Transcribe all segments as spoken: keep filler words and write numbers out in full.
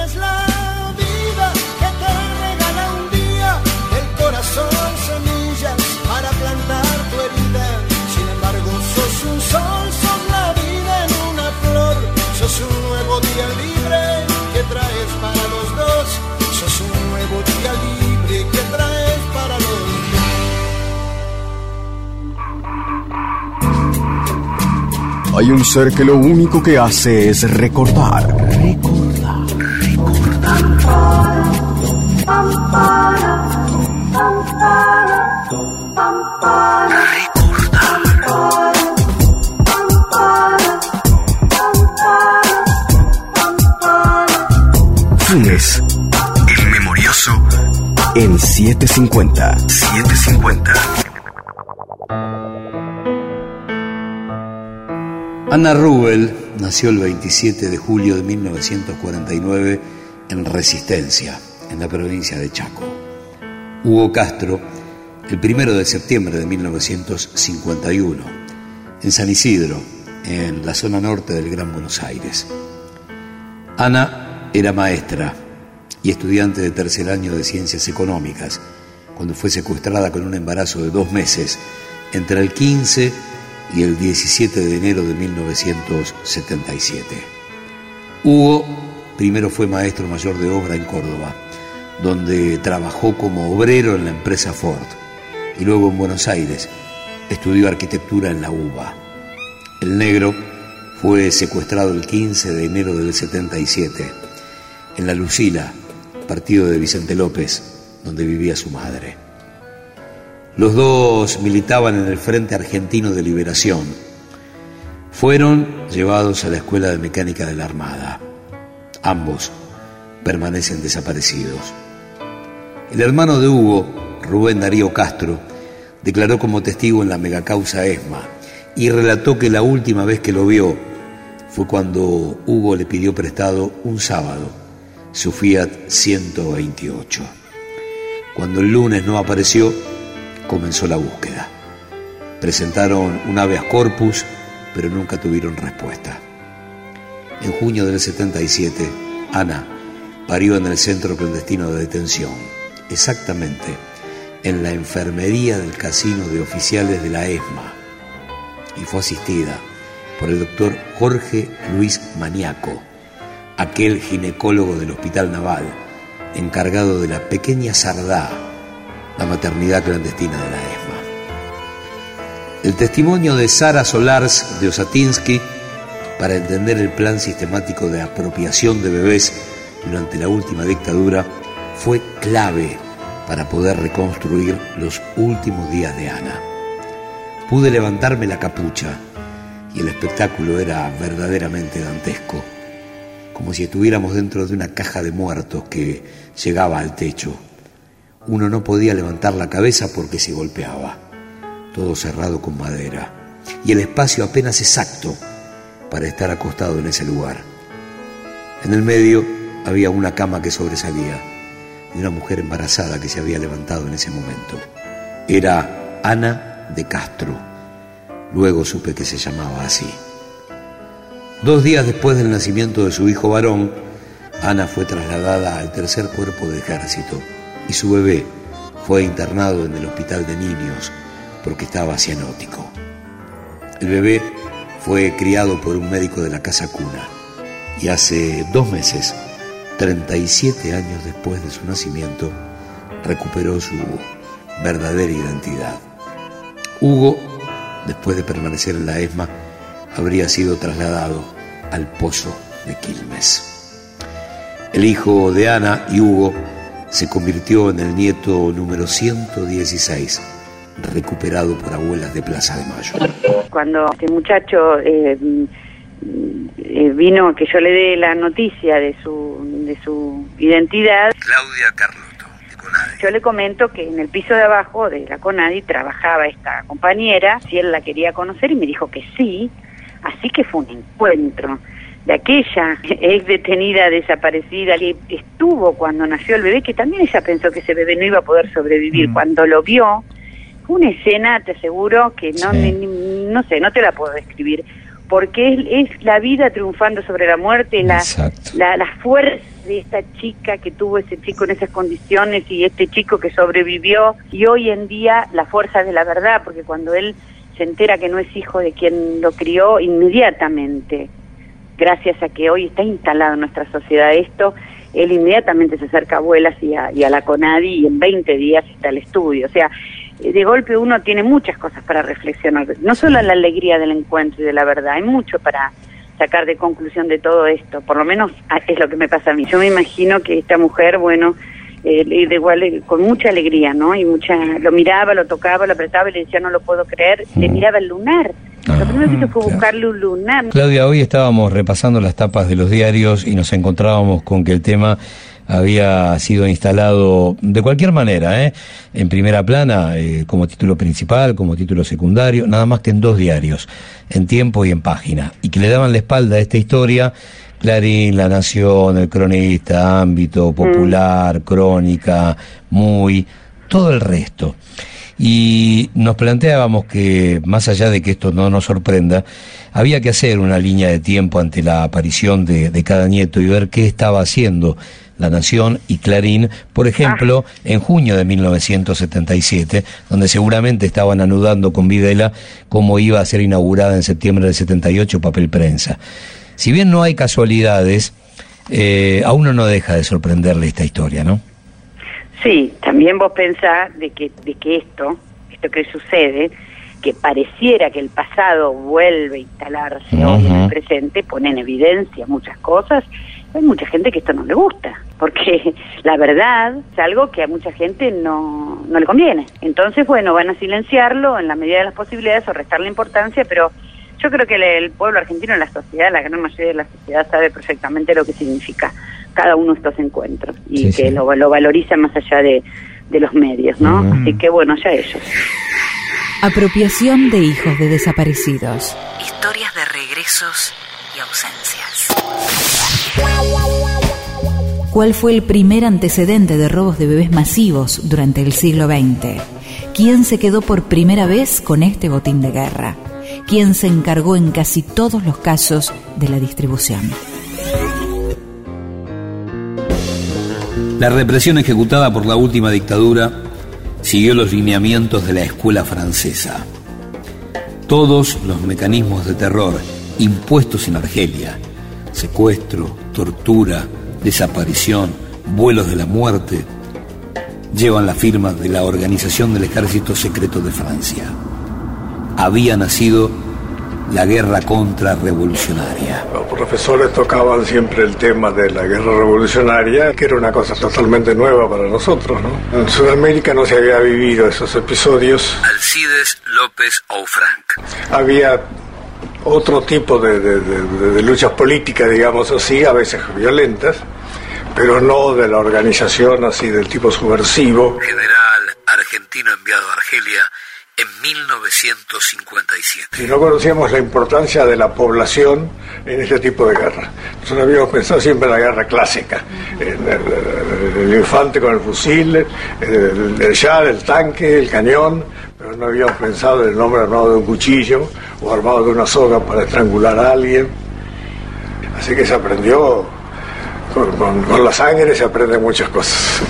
es la vida que te regala un día el corazón, semillas para plantar tu herida. Sin embargo, sos un sol, sos la vida en una flor, sos un nuevo día libre que traes para los dos, sos un nuevo día libre que traes para los dos. Hay un ser que lo único que hace es recordar. Recordar, recordar. Recordar. Funes, el memorioso, en setecientos cincuenta. setecientos cincuenta. Ana Rubel nació el veintisiete de julio de mil novecientos cuarenta y nueve en Resistencia, en la provincia de Chaco. Hugo Castro, el primero de septiembre de mil novecientos cincuenta y uno, en San Isidro, en la zona norte del Gran Buenos Aires. Ana era maestra y estudiante de tercer año de Ciencias Económicas, cuando fue secuestrada con un embarazo de dos meses entre el quince y el diecisiete de enero de mil novecientos setenta y siete. Hugo primero fue maestro mayor de obra en Córdoba, donde trabajó como obrero en la empresa Ford, y luego en Buenos Aires estudió arquitectura en la U B A. El negro fue secuestrado el quince de enero del setenta y siete, en La Lucila, partido de Vicente López, donde vivía su madre. Los dos militaban en el Frente Argentino de Liberación. Fueron llevados a la Escuela de Mecánica de la Armada. Ambos permanecen desaparecidos. El hermano de Hugo, Rubén Darío Castro, declaró como testigo en la megacausa ESMA y relató que la última vez que lo vio fue cuando Hugo le pidió prestado un sábado su Fiat ciento veintiocho. Cuando el lunes no apareció, comenzó la búsqueda. Presentaron un habeas corpus, pero nunca tuvieron respuesta. En junio del setenta y siete, Ana parió en el centro clandestino de detención, exactamente en la enfermería del casino de oficiales de la ESMA, y fue asistida por el doctor Jorge Luis Maniaco, aquel ginecólogo del Hospital Naval, encargado de la pequeña Sardá, la maternidad clandestina de la ESMA. El testimonio de Sara Solars de Osatinsky para entender el plan sistemático de apropiación de bebés durante la última dictadura fue clave para poder reconstruir los últimos días de Ana. Pude levantarme la capucha y el espectáculo era verdaderamente dantesco, como si estuviéramos dentro de una caja de muertos que llegaba al techo. Uno no podía levantar la cabeza porque se golpeaba, todo cerrado con madera, y el espacio apenas exacto para estar acostado en ese lugar. En el medio había una cama que sobresalía, y una mujer embarazada que se había levantado en ese momento. Era Ana de Castro. Luego supe que se llamaba así. Dos días después del nacimiento de su hijo varón, Ana fue trasladada al tercer cuerpo de ejército, y su bebé fue internado en el hospital de niños porque estaba cianótico. El bebé fue criado por un médico de la casa cuna y hace dos meses, treinta y siete años después de su nacimiento, recuperó su verdadera identidad. Hugo, después de permanecer en la ESMA, habría sido trasladado al Pozo de Quilmes. El hijo de Ana y Hugo se convirtió en el nieto número ciento dieciséis, recuperado por abuelas de Plaza de Mayo. Cuando este muchacho eh, eh, vino, que yo le dé la noticia de su, de su identidad, Claudia Carlotto, de CONADI. Yo le comento que en el piso de abajo de la CONADI trabajaba esta compañera, si él la quería conocer, y me dijo que sí, así que fue un encuentro de aquella ex detenida desaparecida que estuvo cuando nació el bebé, que también ella pensó que ese bebé no iba a poder sobrevivir. Mm. Cuando lo vio, fue una escena, te aseguro, que no, sí. ni, no sé, no te la puedo describir, porque es, es la vida triunfando sobre la muerte, la, la, la fuerza de esta chica que tuvo ese chico en esas condiciones y este chico que sobrevivió, y hoy en día la fuerza de la verdad, porque cuando él se entera que no es hijo de quien lo crió, inmediatamente, gracias a que hoy está instalado en nuestra sociedad esto, él inmediatamente se acerca a Abuelas y a, y a la CONADI, y en veinte días está al estudio. O sea, de golpe uno tiene muchas cosas para reflexionar, no solo la alegría del encuentro y de la verdad, hay mucho para sacar de conclusión de todo esto, por lo menos es lo que me pasa a mí. Yo me imagino que esta mujer, bueno, eh, de igual eh, con mucha alegría, ¿no? Y mucha, lo miraba, lo tocaba, lo apretaba y le decía, no lo puedo creer, mm. le miraba el lunar. Lo primero que hizo fue buscarle un lunar. Claudia, hoy estábamos repasando las tapas de los diarios y nos encontrábamos con que el tema había sido instalado de cualquier manera, ¿eh? En primera plana, eh, como título principal, como título secundario, nada más que en dos diarios, en Tiempo y en Página, y que le daban la espalda a esta historia, Clarín, La Nación, El Cronista, Ámbito, Popular, mm. Crónica, Muy, todo el resto. Y nos planteábamos que, más allá de que esto no nos sorprenda, había que hacer una línea de tiempo ante la aparición de, de cada nieto y ver qué estaba haciendo La Nación y Clarín, por ejemplo, ah. en junio de mil novecientos setenta y siete, donde seguramente estaban anudando con Videla cómo iba a ser inaugurada en septiembre del setenta y ocho Papel Prensa. Si bien no hay casualidades, eh, a uno no deja de sorprenderle esta historia, ¿no? Sí, también vos pensás de que, de que esto, esto que sucede, que pareciera que el pasado vuelve a instalarse uh-huh. hoy en el presente, pone en evidencia muchas cosas. Hay mucha gente que esto no le gusta, porque la verdad es algo que a mucha gente no, no le conviene. Entonces, bueno, van a silenciarlo en la medida de las posibilidades o restarle importancia, pero yo creo que el, el pueblo argentino, la sociedad, la gran mayoría de la sociedad sabe perfectamente lo que significa cada uno de estos encuentros y sí, que sí. Lo, lo valoriza más allá de, de los medios, ¿no? Mm. Así que bueno, ya ellos. Apropiación de hijos de desaparecidos. Historias de regresos y ausencias. ¿Cuál fue el primer antecedente de robos de bebés masivos durante el siglo veinte? ¿Quién se quedó por primera vez con este botín de guerra? ¿Quién se encargó en casi todos los casos de la distribución? La represión ejecutada por la última dictadura siguió los lineamientos de la escuela francesa. Todos los mecanismos de terror impuestos en Argelia, secuestro, tortura, desaparición, vuelos de la muerte, llevan la firma de la Organización del Ejército Secreto de Francia. Había nacido la guerra contrarrevolucionaria. Los profesores tocaban siempre el tema de la guerra revolucionaria, que era una cosa totalmente nueva para nosotros, ¿no? En Sudamérica no se había vivido esos episodios. Alcides López Oufranc. Había otro tipo de, de, de, de luchas políticas, digamos así, a veces violentas, pero no de la organización así del tipo subversivo. General argentino enviado a Argelia en mil novecientos cincuenta y siete. Y no conocíamos la importancia de la población en este tipo de guerra. Nosotros habíamos pensado siempre en la guerra clásica, en el, el, el infante con el fusil, el, el yal, el tanque, el cañón, pero no habíamos pensado en el hombre armado de un cuchillo o armado de una soga para estrangular a alguien. Así que se aprendió, con, con, con la sangre se aprenden muchas cosas.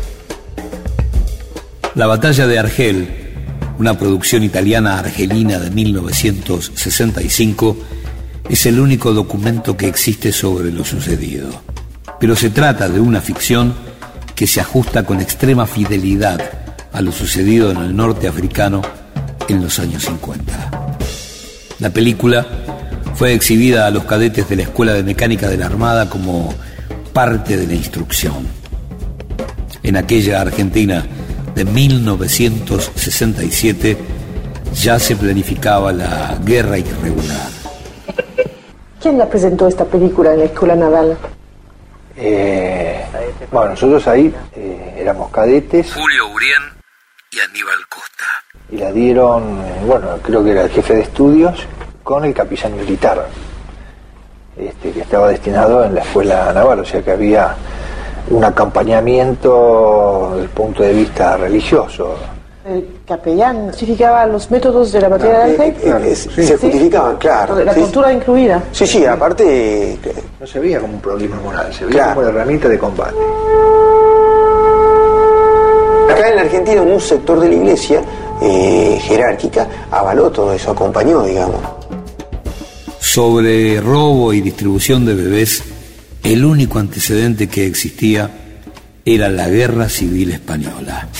La batalla de Argel, una producción italiana-argelina de mil novecientos sesenta y cinco, es el único documento que existe sobre lo sucedido. Pero se trata de una ficción que se ajusta con extrema fidelidad a lo sucedido en el norte africano en los años cincuenta. La película fue exhibida a los cadetes de la Escuela de Mecánica de la Armada como parte de la instrucción. En aquella Argentina de mil novecientos sesenta y siete ya se planificaba la guerra irregular. ¿Quién la presentó esta película en la Escuela Naval? Eh, bueno, nosotros ahí eh, éramos cadetes. Julio Urien y Aníbal Costa. Y la dieron, bueno, creo que era el jefe de estudios, con el capellán militar, este, que estaba destinado en la Escuela Naval, o sea que había un acompañamiento desde el punto de vista religioso. Eh, capellán justificaba los métodos de la batalla de Alcácer. Eh, eh, sí. Se justificaban, claro. La sí. tortura incluida. Sí, sí, aparte... No se veía como un problema moral, se veía claro. como una herramienta de combate. Acá en la Argentina un sector de la iglesia eh, jerárquica avaló todo eso, acompañó, digamos. Sobre robo y distribución de bebés, el único antecedente que existía era la Guerra Civil Española.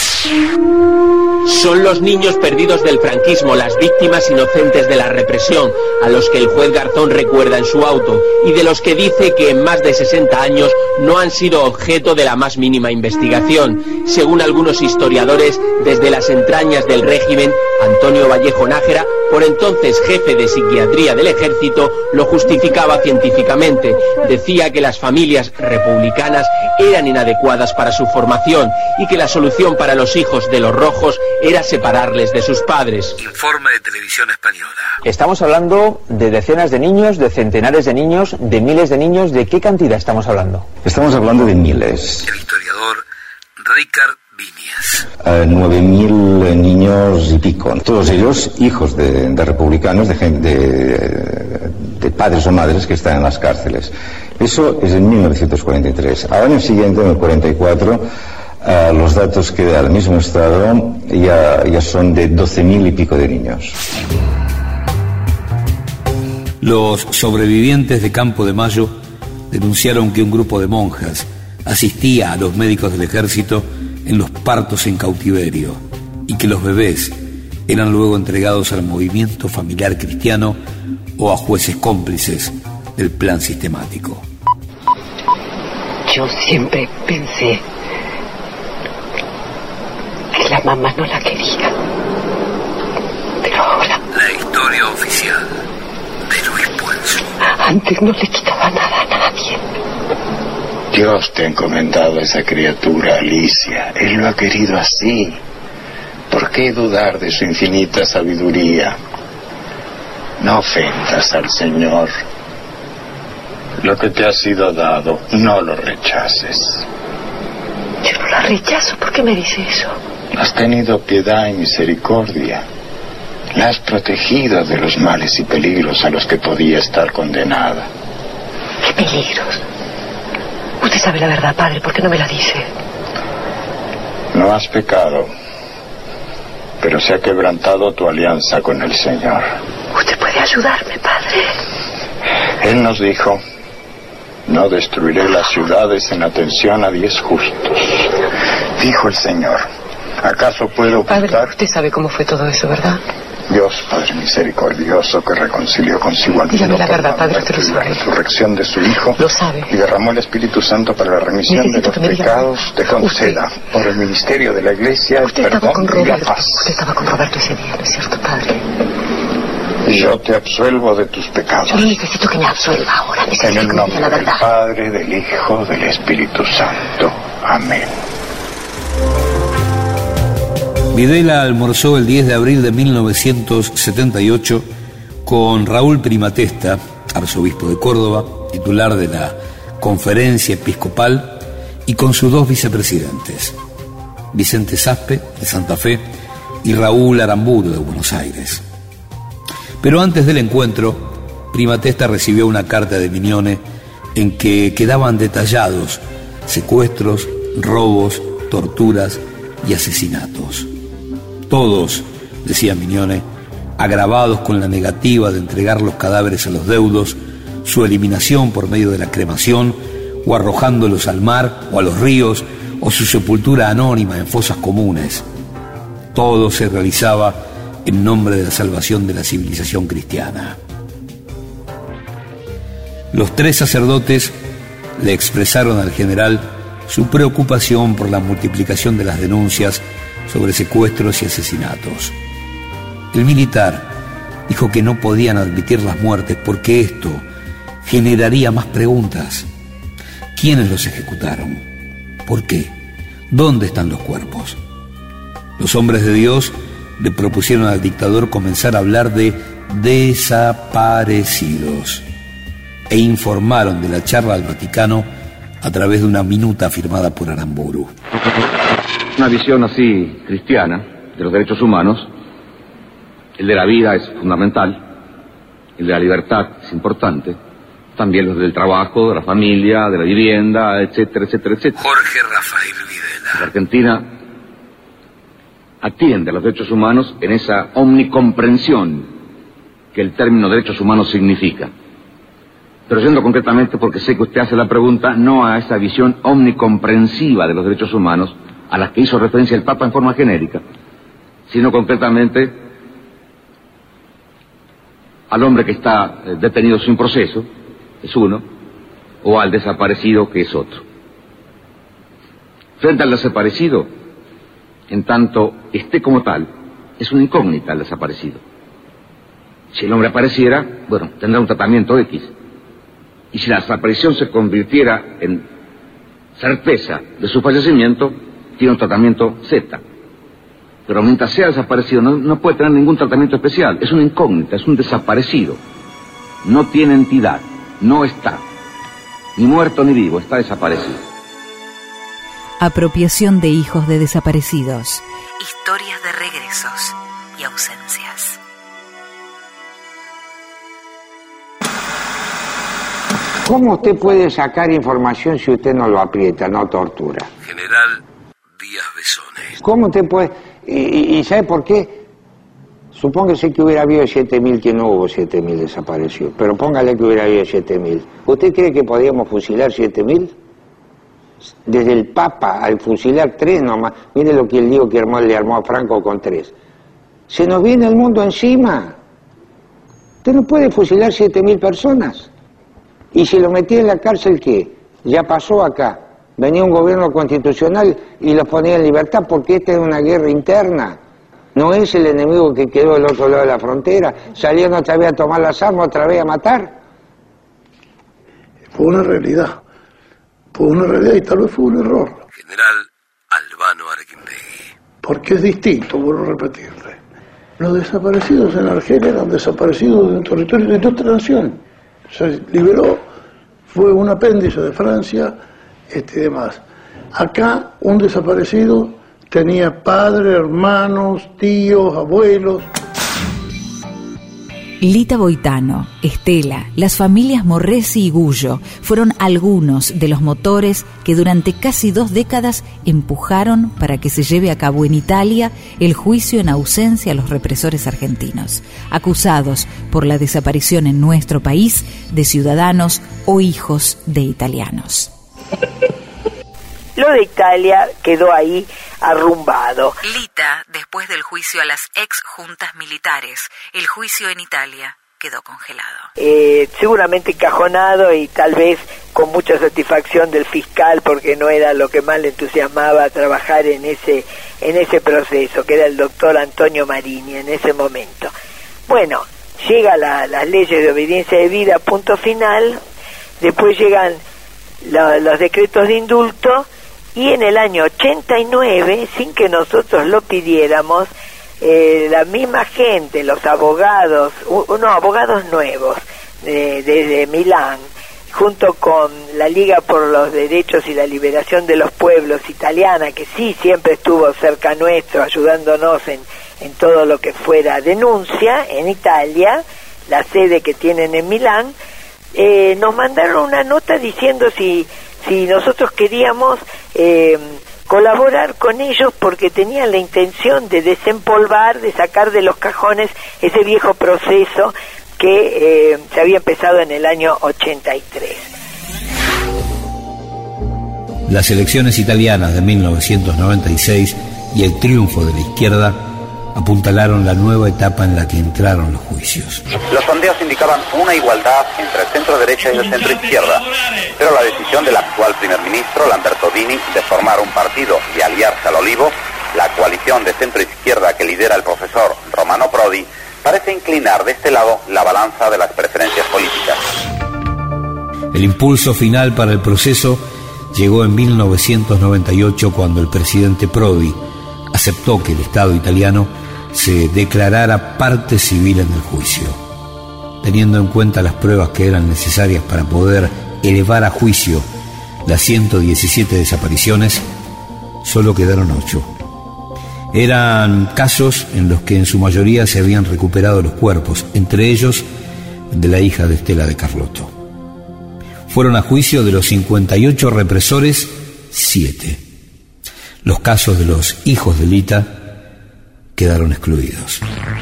Son los niños perdidos del franquismo, las víctimas inocentes de la represión, a los que el juez Garzón recuerda en su auto y de los que dice que en más de sesenta años no han sido objeto de la más mínima investigación. Según algunos historiadores, desde las entrañas del régimen, Antonio Vallejo Nájera, por entonces jefe de psiquiatría del ejército, lo justificaba científicamente. Decía que las familias republicanas eran inadecuadas para su formación y que la solución para los hijos de los rojos era separarles de sus padres. Informe de Televisión Española. Estamos hablando de decenas de niños, de centenares de niños, de miles de niños. ¿De qué cantidad estamos hablando? Estamos hablando de miles. El historiador Ricard Viñas. Uh, nueve mil niños y pico. Todos ellos hijos de, de republicanos, de, de, de padres o madres que están en las cárceles. Eso es en mil novecientos cuarenta y tres. Al año siguiente, en el cuarenta y cuatro, uh, los datos que da el mismo Estado ya, ya son de doce mil y pico de niños. Los sobrevivientes de Campo de Mayo denunciaron que un grupo de monjas asistía a los médicos del ejército en los partos en cautiverio y que los bebés eran luego entregados al movimiento familiar cristiano o a jueces cómplices del plan sistemático. Yo siempre pensé que la mamá no la quería, pero ahora... La historia oficial de Luis Puenzo. Antes no le quitaba nada a nadie. Dios te ha encomendado a esa criatura, Alicia. Él lo ha querido así. ¿Por qué dudar de su infinita sabiduría? No ofendas al Señor. Lo que te ha sido dado, no lo rechaces. Yo no la rechazo. ¿Por qué me dice eso? Has tenido piedad y misericordia. La has protegido de los males y peligros a los que podía estar condenada. ¿Qué peligros? Usted sabe la verdad, padre, ¿por qué no me la dice? No has pecado, pero se ha quebrantado tu alianza con el Señor. Usted puede ayudarme, padre. Él nos dijo: no destruiré las ciudades en atención a diez justos. Dijo el Señor: ¿acaso puedo ocultar? Padre, usted sabe cómo fue todo eso, ¿verdad? Dios, Padre misericordioso, que reconcilió consigo al mundo. Dígame la verdad, Padre, usted lo sabe. La resurrección de su Hijo. Lo sabe. Y derramó el Espíritu Santo para la remisión Necesito de los pecados. Te conceda, usted, por el ministerio de la Iglesia, usted el perdón con y Roberto, la paz. Usted estaba con Roberto ese día, ¿no es cierto, Padre? Yo te absuelvo de tus pecados. Yo no necesito que me absuelva ahora. Necesito en el que nombre me diga la del verdad. Padre, del Hijo, del Espíritu Santo. Amén. Videla almorzó el diez de abril de mil novecientos setenta y ocho con Raúl Primatesta, arzobispo de Córdoba, titular de la Conferencia Episcopal, y con sus dos vicepresidentes, Vicente Saspe, de Santa Fe, y Raúl Aramburu, de Buenos Aires. Pero antes del encuentro, Primatesta recibió una carta de Mignone en que quedaban detallados secuestros, robos, torturas y asesinatos. Todos, decía Mignone, agravados con la negativa de entregar los cadáveres a los deudos, su eliminación por medio de la cremación, o arrojándolos al mar o a los ríos, o su sepultura anónima en fosas comunes. Todo se realizaba en nombre de la salvación de la civilización cristiana. Los tres sacerdotes le expresaron al general su preocupación por la multiplicación de las denuncias sobre secuestros y asesinatos. El militar dijo que no podían admitir las muertes porque esto generaría más preguntas. ¿Quiénes los ejecutaron? ¿Por qué? ¿Dónde están los cuerpos? Los hombres de Dios le propusieron al dictador comenzar a hablar de desaparecidos e informaron de la charla al Vaticano a través de una minuta firmada por Aramburu. Una visión así cristiana de los derechos humanos, el de la vida es fundamental, el de la libertad es importante, también los del trabajo, de la familia, de la vivienda, etcétera, etcétera, etcétera. Jorge Rafael Videla. La Argentina atiende a los derechos humanos en esa omnicomprensión que el término derechos humanos significa. Pero yendo concretamente, porque sé que usted hace la pregunta, no a esa visión omnicomprensiva de los derechos humanos a la que hizo referencia el Papa en forma genérica, sino concretamente al hombre que está detenido sin proceso, es uno, o al desaparecido, que es otro. Frente al desaparecido, en tanto esté como tal, es una incógnita el desaparecido. Si el hombre apareciera, bueno, tendrá un tratamiento X. Y si la desaparición se convirtiera en certeza de su fallecimiento, tiene un tratamiento Z. Pero mientras sea desaparecido, no, no puede tener ningún tratamiento especial. Es una incógnita, es un desaparecido. No tiene entidad, no está. Ni muerto ni vivo, está desaparecido. Apropiación de hijos de desaparecidos. Historias de regresos y ausencias. ¿Cómo usted puede sacar información si usted no lo aprieta, no tortura? General Díaz Besones. ¿Cómo usted puede...? ¿Y, y sabe por qué? Supóngase que hubiera habido siete mil, que no hubo siete mil desaparecidos, pero póngale que hubiera habido siete mil. ¿Usted cree que podíamos fusilar siete mil? Desde el Papa al fusilar tres nomás. Mire lo que él dijo que armó, le armó a Franco con tres. Se nos viene el mundo encima. Usted no puede fusilar siete mil personas. Y si lo metía en la cárcel, ¿qué? Ya pasó acá. Venía un gobierno constitucional y los ponía en libertad porque esta es una guerra interna. No es el enemigo que quedó del otro lado de la frontera. Salían otra vez a tomar las armas, otra vez a matar. Fue una realidad. Fue una realidad y tal vez fue un error. General Albano Arequimbegui. Porque es distinto, vuelvo a repetirle. Los desaparecidos en Argelia eran desaparecidos de un territorio de otra nación. Se liberó, fue un apéndice de Francia, este y demás. Acá un desaparecido tenía padres, hermanos, tíos, abuelos. Lita Boitano, Estela, las familias Morresi y Gullo fueron algunos de los motores que durante casi dos décadas empujaron para que se lleve a cabo en Italia el juicio en ausencia a los represores argentinos, acusados por la desaparición en nuestro país de ciudadanos o hijos de italianos. Lo de Italia quedó ahí arrumbado. Lita, después del juicio a las ex juntas militares, el juicio en Italia quedó congelado. Eh, seguramente encajonado y tal vez con mucha satisfacción del fiscal, porque no era lo que más le entusiasmaba trabajar en ese en ese proceso, que era el doctor Antonio Marini en ese momento. Bueno, llega la, las leyes de obediencia debida, punto final. Después llegan la, los decretos de indulto. Y en el año ochenta y nueve, sin que nosotros lo pidiéramos, eh, la misma gente, los abogados, unos abogados nuevos eh, desde Milán, junto con la Liga por los Derechos y la Liberación de los Pueblos italiana, que sí siempre estuvo cerca nuestro, ayudándonos en, en todo lo que fuera denuncia en Italia, la sede que tienen en Milán, eh, nos mandaron una nota diciendo si... si nosotros queríamos eh, colaborar con ellos porque tenían la intención de desempolvar, de sacar de los cajones ese viejo proceso que eh, se había empezado en el año ochenta y tres. Las elecciones italianas de mil novecientos noventa y seis y el triunfo de la izquierda apuntalaron la nueva etapa en la que entraron los juicios. Los sondeos indicaban una igualdad entre el centro derecha y el centro izquierda, pero la decisión del actual primer ministro, Lamberto Dini, de formar un partido y aliarse al Olivo, la coalición de centro izquierda que lidera el profesor Romano Prodi, parece inclinar de este lado la balanza de las preferencias políticas. El impulso final para el proceso llegó en mil novecientos noventa y ocho, cuando el presidente Prodi aceptó que el Estado italiano se declarara parte civil en el juicio. Teniendo en cuenta las pruebas que eran necesarias para poder elevar a juicio las ciento diecisiete desapariciones, solo quedaron ocho. Eran casos en los que en su mayoría se habían recuperado los cuerpos, entre ellos de la hija de Estela de Carlotto. Fueron a juicio de los cincuenta y ocho represores, siete. Los casos de los hijos de Lita quedaron excluidos.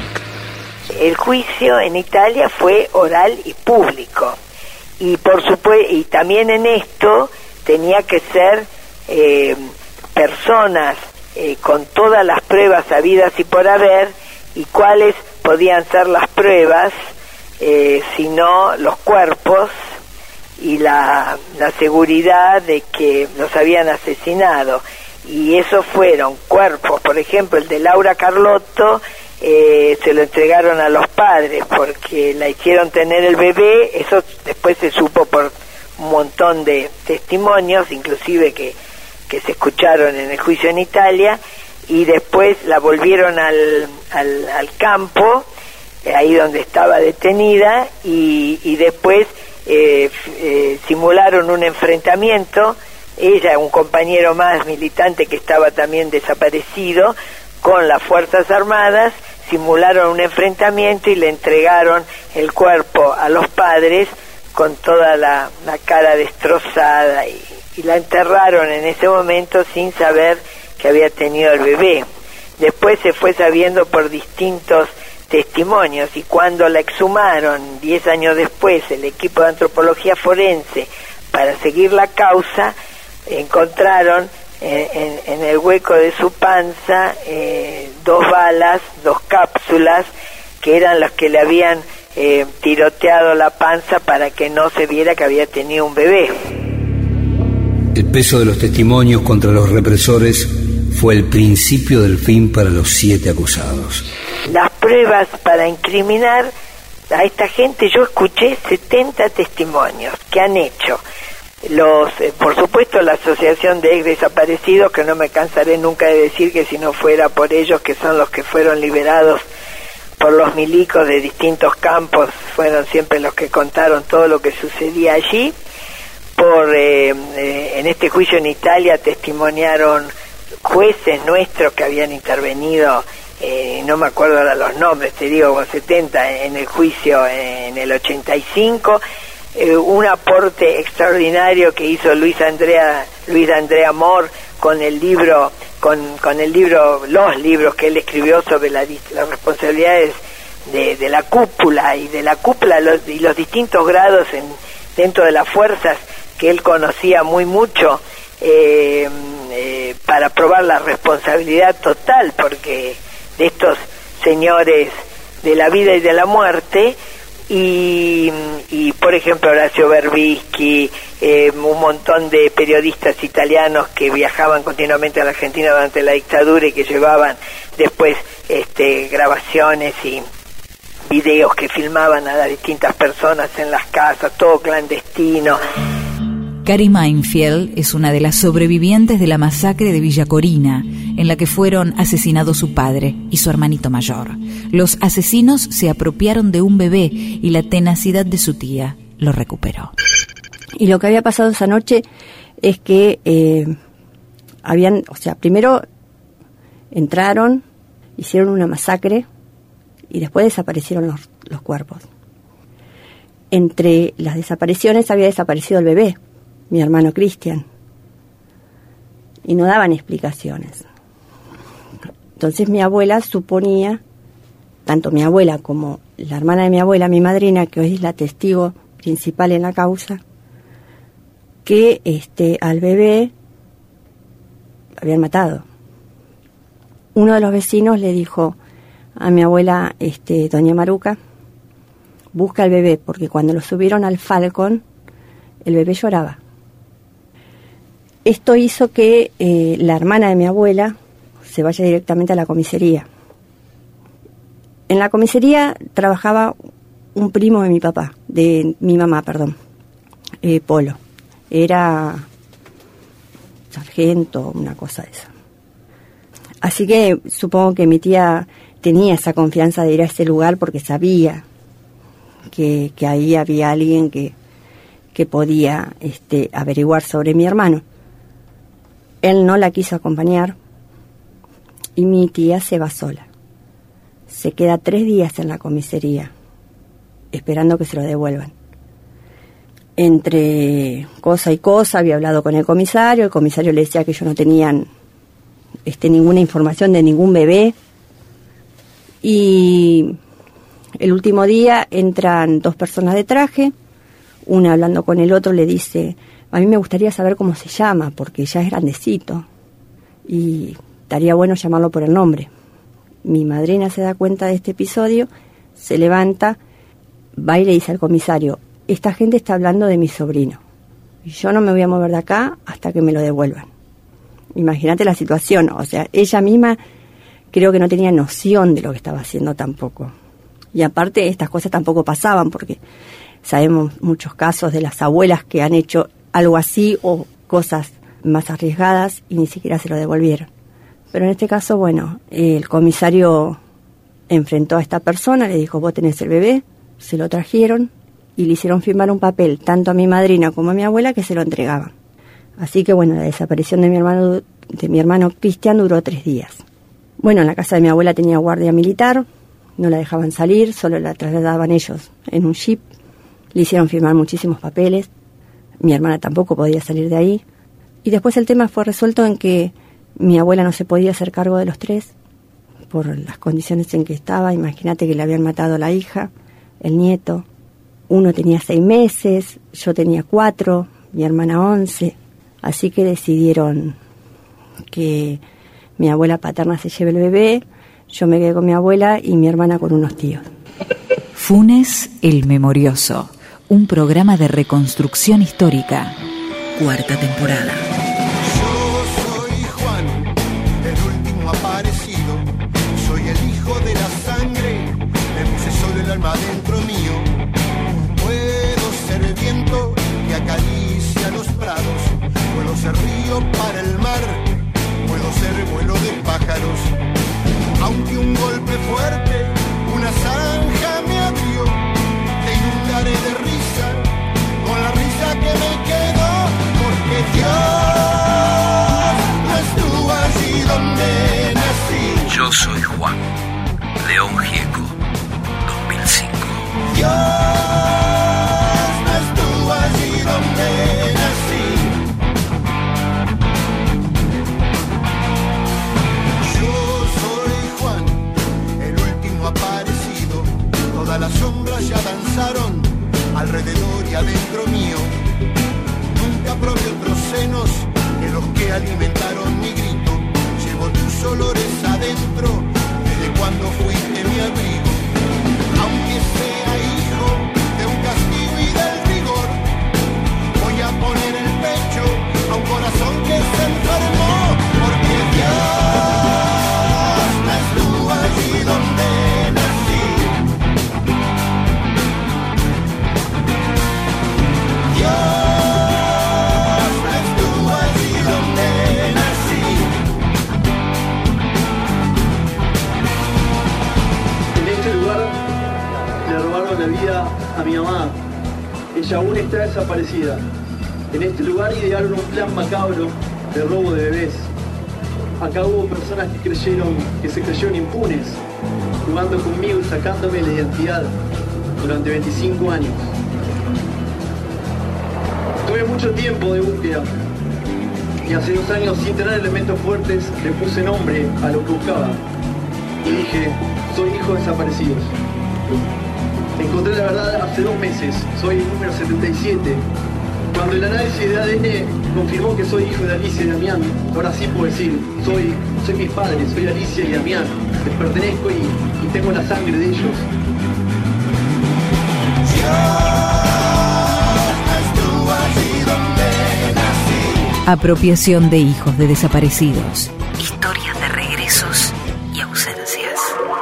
El juicio en Italia fue oral y público, y por supuesto, y también en esto tenía que ser eh, personas eh, con todas las pruebas habidas y por haber. Y cuáles podían ser las pruebas, eh, sino los cuerpos y la, la seguridad de que los habían asesinado. Y esos fueron cuerpos, por ejemplo, el de Laura Carlotto, eh, se lo entregaron a los padres porque la hicieron tener el bebé. Eso después se supo por un montón de testimonios, inclusive que, que se escucharon en el juicio en Italia, y después la volvieron al, al, al campo, eh, ahí donde estaba detenida, y, y después eh, eh, simularon un enfrentamiento, ella, un compañero más militante que estaba también desaparecido, con las Fuerzas Armadas, simularon un enfrentamiento y le entregaron el cuerpo a los padres con toda la, la cara destrozada, y, y la enterraron en ese momento sin saber que había tenido el bebé. Después se fue sabiendo por distintos testimonios, y cuando la exhumaron diez años después el equipo de antropología forense para seguir la causa, encontraron en, en, en el hueco de su panza eh, dos balas, dos cápsulas, que eran las que le habían eh, tiroteado la panza para que no se viera que había tenido un bebé. El peso de los testimonios contra los represores fue el principio del fin para los siete acusados. Las pruebas para incriminar a esta gente, yo escuché setenta testimonios que han hecho los, eh, por supuesto, la Asociación de Ex Desaparecidos, que no me cansaré nunca de decir que si no fuera por ellos, que son los que fueron liberados por los milicos de distintos campos, fueron siempre los que contaron todo lo que sucedía allí. Por eh, eh, en este juicio en Italia testimoniaron jueces nuestros que habían intervenido, eh, no me acuerdo ahora los nombres, te digo, con setenta en el juicio en el ochenta y cinco. Eh, un aporte extraordinario que hizo Luis Andrea Luis Andrea Mor con el libro con, con el libro los libros que él escribió sobre la, las responsabilidades de, de la cúpula y de la cúpula los, y los distintos grados en, dentro de las fuerzas, que él conocía muy mucho, eh, eh, para probar la responsabilidad total, porque de estos señores de la vida y de la muerte. Y, y por ejemplo Horacio Berbisky, eh, un montón de periodistas italianos que viajaban continuamente a la Argentina durante la dictadura y que llevaban después este, grabaciones y videos que filmaban a las distintas personas en las casas, todo clandestino. Cari Mainfield es una de las sobrevivientes de la masacre de Villa Corina, en la que fueron asesinados su padre y su hermanito mayor. Los asesinos se apropiaron de un bebé y la tenacidad de su tía lo recuperó. Y lo que había pasado esa noche es que eh, habían, o sea, primero entraron, hicieron una masacre y después desaparecieron los, los cuerpos. Entre las desapariciones había desaparecido el bebé, mi hermano Cristian, y no daban explicaciones. Entonces mi abuela suponía, tanto mi abuela como la hermana de mi abuela, mi madrina, que hoy es la testigo principal en la causa, que este al bebé lo habían matado. Uno de los vecinos le dijo a mi abuela, este, doña Maruca, busca al bebé, porque cuando lo subieron al Falcon, el bebé lloraba. Esto hizo que eh, la hermana de mi abuela se vaya directamente a la comisaría. En la comisaría trabajaba un primo de mi papá, de mi mamá, perdón, eh, Polo. Era sargento, una cosa de esa. Así que supongo que mi tía tenía esa confianza de ir a ese lugar porque sabía que, que ahí había alguien que, que podía este, averiguar sobre mi hermano. Él no la quiso acompañar y mi tía se va sola. Se queda tres días en la comisaría, esperando que se lo devuelvan. Entre cosa y cosa había hablado con el comisario, el comisario le decía que ellos no tenían este, ninguna información de ningún bebé, y el último día entran dos personas de traje, una hablando con el otro le dice: a mí me gustaría saber cómo se llama, porque ya es grandecito, y estaría bueno llamarlo por el nombre. Mi madrina se da cuenta de este episodio, se levanta, va y le dice al comisario: esta gente está hablando de mi sobrino, y yo no me voy a mover de acá hasta que me lo devuelvan. Imagínate la situación, o sea, ella misma creo que no tenía noción de lo que estaba haciendo tampoco. Y aparte estas cosas tampoco pasaban, porque sabemos muchos casos de las abuelas que han hecho algo así o cosas más arriesgadas y ni siquiera se lo devolvieron. Pero en este caso, bueno, el comisario enfrentó a esta persona, le dijo: vos tenés el bebé, se lo trajeron y le hicieron firmar un papel, tanto a mi madrina como a mi abuela, que se lo entregaban. Así que bueno, la desaparición de mi hermano, de mi hermano Cristian duró tres días. Bueno, en la casa de mi abuela tenía guardia militar, no la dejaban salir, solo la trasladaban ellos en un jeep, le hicieron firmar muchísimos papeles, mi hermana tampoco podía salir de ahí, y después el tema fue resuelto en que mi abuela no se podía hacer cargo de los tres, por las condiciones en que estaba. Imagínate que le habían matado a la hija, el nieto, uno tenía seis meses, yo tenía cuatro, mi hermana once, así que decidieron que mi abuela paterna se lleve el bebé, yo me quedé con mi abuela y mi hermana con unos tíos. Funes el Memorioso, un programa de reconstrucción histórica. Cuarta temporada. Yo soy Juan, el último aparecido. Soy el hijo de la sangre, me puse solo el alma dentro mío. Puedo ser el viento que acaricia los prados, puedo ser río para el mar, puedo ser vuelo de pájaros. Aunque un golpe fuerte, una zanja me abrió, te inundaré de risa, con la risa que me quedó, porque Dios no estuvo allí donde nací. Yo soy Juan, León Gieco, dos mil cinco. Dios no estuvo allí donde nací. Yo soy Juan, el último aparecido. Todas las sombras ya danzaron alrededor y adentro mío. Nunca probé otros senos que los que alimentaron mi grito. Llevo tus olores adentro desde cuando fuiste mi abrigo. Aunque sea hijo de un castigo y del rigor, voy a poner el pecho a un corazón que se enfermó, porque Dios no estuvo allí donde nací. Dios no estuvo allí donde nací. En este lugar le robaron la vida a mi mamá. Ella aún está desaparecida. En este lugar idearon un plan macabro de robo de bebés. Acá hubo personas que creyeron, que se creyeron impunes, jugando conmigo y sacándome la identidad durante veinticinco años. Tuve mucho tiempo de búsqueda y hace dos años, sin tener elementos fuertes, le puse nombre a lo que buscaba y dije: soy hijo de desaparecidos. Encontré la verdad hace dos meses, soy el número setenta y siete. Cuando el análisis de A D N confirmó que soy hijo de Alicia y Damián, ahora sí puedo decir: soy, soy mis padres, soy Alicia y Damián, les pertenezco y, y tengo la sangre de ellos. Apropiación de hijos de desaparecidos. Historias de regresos y ausencias.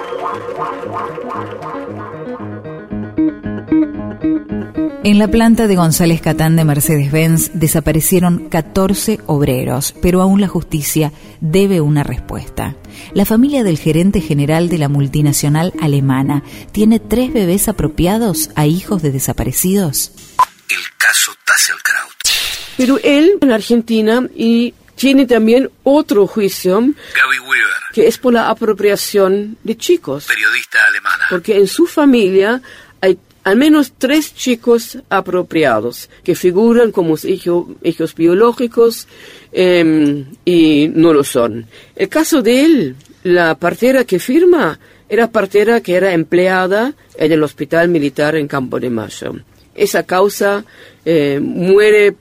En la planta de González Catán de Mercedes-Benz desaparecieron catorce obreros, pero aún la justicia debe una respuesta. La familia del gerente general de la multinacional alemana tiene tres bebés apropiados a hijos de desaparecidos. El caso Tasselkraut. Pero él en Argentina y tiene también otro juicio, Gaby Weaver, que es por la apropiación de chicos. Periodista alemana. Porque en su familia hay al menos tres chicos apropiados que figuran como hijo, hijos biológicos eh, y no lo son. El caso de él, la partera que firma, era partera que era empleada en el hospital militar en Campo de Mayo. Esa causa eh, muere,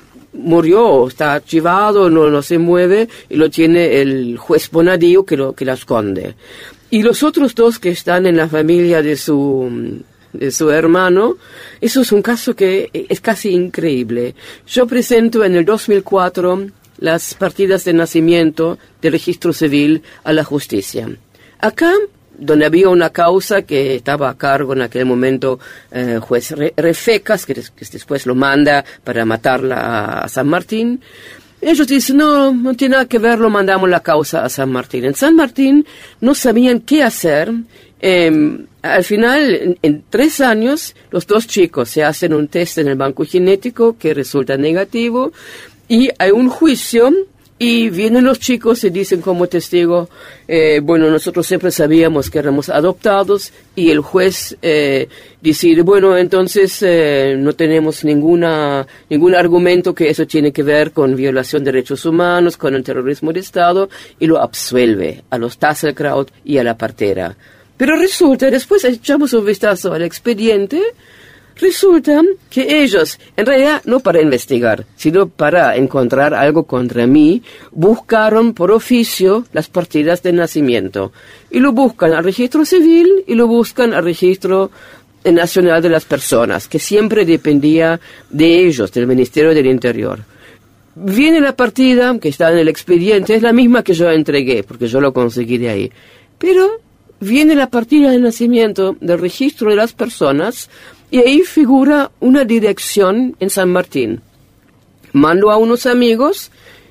murió, está archivado, no, no se mueve, y lo tiene el juez Bonadío que, lo, que la esconde. Y los otros dos que están en la familia de su... de su hermano, eso es un caso que es casi increíble. Yo presento en el dos mil cuatro las partidas de nacimiento del registro civil a la justicia. Acá, donde había una causa que estaba a cargo en aquel momento eh, juez Refecas, que, des, que después lo manda para matarla a, a San Martín, ellos dicen, no, no tiene nada que ver, lo mandamos la causa a San Martín. En San Martín no sabían qué hacer. Eh, al final, en, en tres años, los dos chicos se hacen un test en el banco genético que resulta negativo y hay un juicio y vienen los chicos y dicen como testigo, eh, bueno, nosotros siempre sabíamos que éramos adoptados y el juez eh, decide, bueno, entonces eh, no tenemos ninguna ningún argumento que eso tiene que ver con violación de derechos humanos, con el terrorismo de Estado y lo absuelve a los Tasselkraut y a la partera. Pero resulta, después echamos un vistazo al expediente, resulta que ellos, en realidad no para investigar, sino para encontrar algo contra mí, buscaron por oficio las partidas de nacimiento. Y lo buscan al registro civil y lo buscan al registro nacional de las personas, que siempre dependía de ellos, del Ministerio del Interior. Viene la partida que está en el expediente, es la misma que yo entregué, porque yo lo conseguí de ahí. Pero viene la partida de nacimiento del registro de las personas y ahí figura una dirección en San Martín. Mando a unos amigos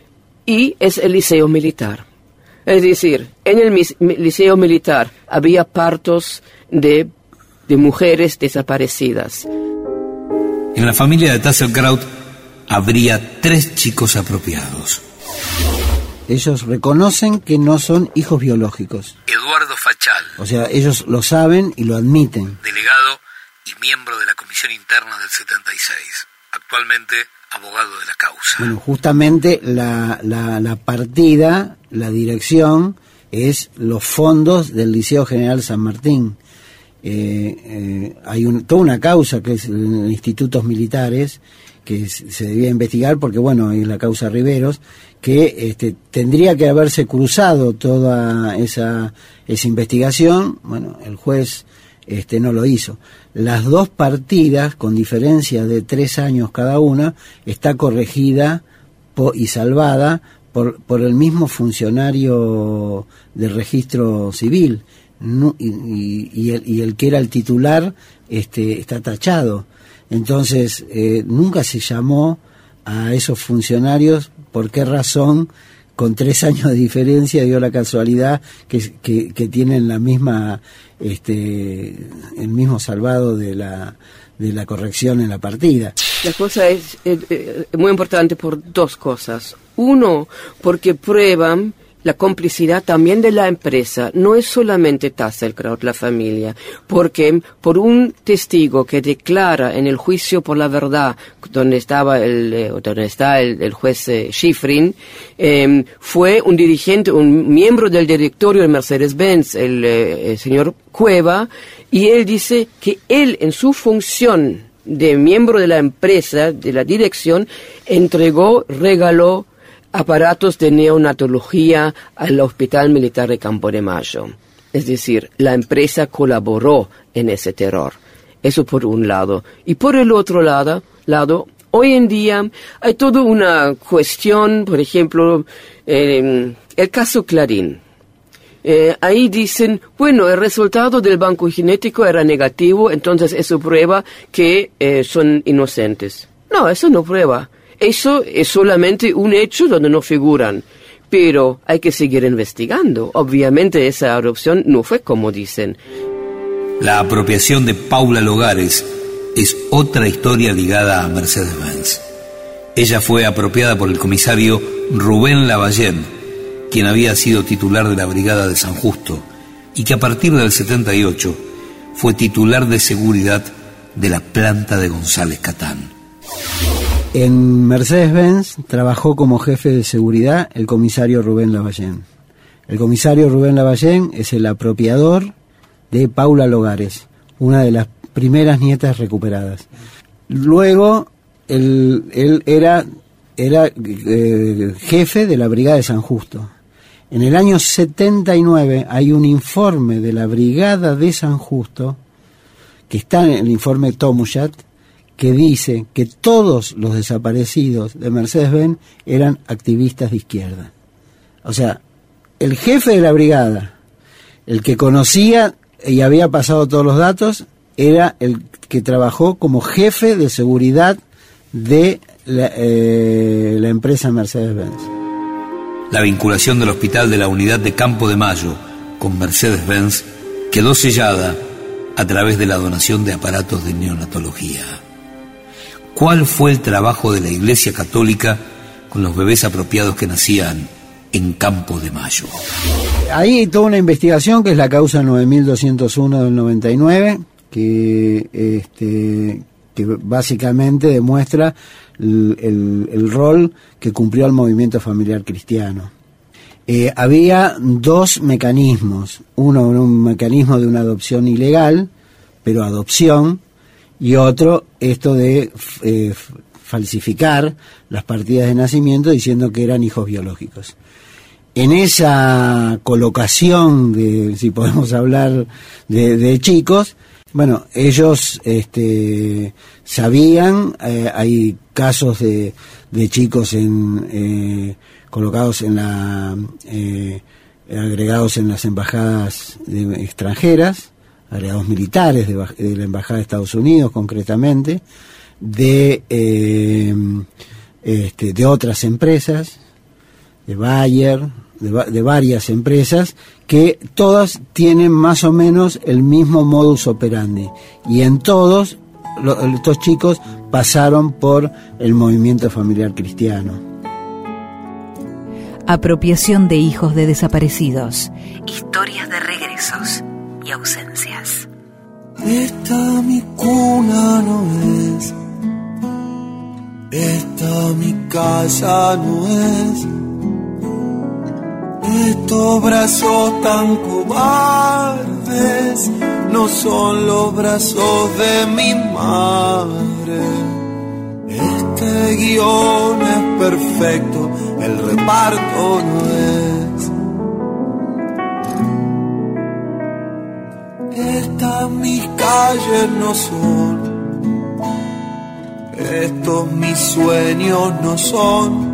y es el liceo militar. Es decir, en el mis- liceo militar había partos de, de mujeres desaparecidas. En la familia de Tasselkraut habría tres chicos apropiados. Ellos reconocen que no son hijos biológicos. Eduardo Fachal, O sea, ellos lo saben y lo admiten. delegado y miembro de la Comisión Interna del setenta y seis, actualmente abogado de la causa. Bueno, justamente la, la, la partida, la dirección, es los fondos del Liceo General San Martín. Eh, eh, hay un, toda una causa que es en institutos militares que se debía investigar porque, bueno, es la causa Riveros, que este, tendría que haberse cruzado toda esa, esa investigación. Bueno, el juez este, no lo hizo. Las dos partidas, con diferencia de tres años cada una, está corregida po, y salvada por, por el mismo funcionario del registro civil. No, y, y, y, el, y el que era el titular este, está tachado. Entonces, eh, nunca se llamó a esos funcionarios por qué razón, con tres años de diferencia, dio la casualidad que, que, que tienen la misma, este, el mismo salvado de la, de la corrección en la partida. La cosa es eh, eh, muy importante por dos cosas. Uno, porque prueban la complicidad también de la empresa. No es solamente Tasselkraut, la familia, porque por un testigo que declara en el juicio por la verdad, donde estaba el, eh, donde está el, el juez eh, Schifrin, eh, fue un dirigente, un miembro del directorio de Mercedes-Benz, el, eh, el señor Cueva, y él dice que él, en su función de miembro de la empresa, de la dirección, entregó, regaló aparatos de neonatología al Hospital Militar de Campo de Mayo. Es decir, la empresa colaboró en ese terror. Eso por un lado. Y por el otro lado, lado hoy en día hay toda una cuestión, por ejemplo, eh, el caso Clarín. Eh, ahí dicen, bueno, el resultado del banco genético era negativo, entonces eso prueba que eh, son inocentes. No, eso no prueba. Eso es solamente un hecho donde no figuran, pero hay que seguir investigando. Obviamente esa adopción no fue como dicen. La apropiación de Paula Logares es otra historia ligada a Mercedes-Benz. Ella fue apropiada por el comisario Rubén Lavallén, quien había sido titular de la Brigada de San Justo y que a partir del setenta y ocho fue titular de seguridad de la planta de González Catán. En Mercedes-Benz trabajó como jefe de seguridad el comisario Rubén Lavallén. El comisario Rubén Lavallén es el apropiador de Paula Logares, una de las primeras nietas recuperadas. Luego, él, él era, era eh, jefe de la Brigada de San Justo. En el año setenta y nueve hay un informe de la Brigada de San Justo, que está en el informe Tomushat, que dice que todos los desaparecidos de Mercedes-Benz eran activistas de izquierda. O sea, el jefe de la brigada, el que conocía y había pasado todos los datos, era el que trabajó como jefe de seguridad de la, eh, la empresa Mercedes-Benz. La vinculación del hospital de la unidad de Campo de Mayo con Mercedes-Benz quedó sellada a través de la donación de aparatos de neonatología. ¿Cuál fue el trabajo de la Iglesia Católica con los bebés apropiados que nacían en Campo de Mayo? Hay hay toda una investigación que es la causa nueve mil doscientos uno del noventa y nueve, que, este, que básicamente demuestra el, el, el rol que cumplió el movimiento familiar cristiano. Eh, había dos mecanismos, uno un mecanismo de una adopción ilegal, pero adopción, y otro esto de eh, falsificar las partidas de nacimiento diciendo que eran hijos biológicos. En esa colocación de, si podemos hablar de, de chicos, bueno, ellos este, sabían, eh, hay casos de, de chicos en, eh, colocados en la, eh, agregados en las embajadas de, extranjeras, agregados militares de, de la embajada de Estados Unidos concretamente, de, eh, este, de otras empresas, de Bayer, de, de varias empresas, que todas tienen más o menos el mismo modus operandi, y en todos lo, estos chicos pasaron por el movimiento familiar cristiano. Apropiación de hijos de desaparecidos, historias de regresos y ausencias. Esta mi cuna no es, esta mi casa no es. Estos brazos tan cobardes no son los brazos de mi madre. Este guión es perfecto, el reparto no es. Estas mis calles no son, estos mis sueños no son.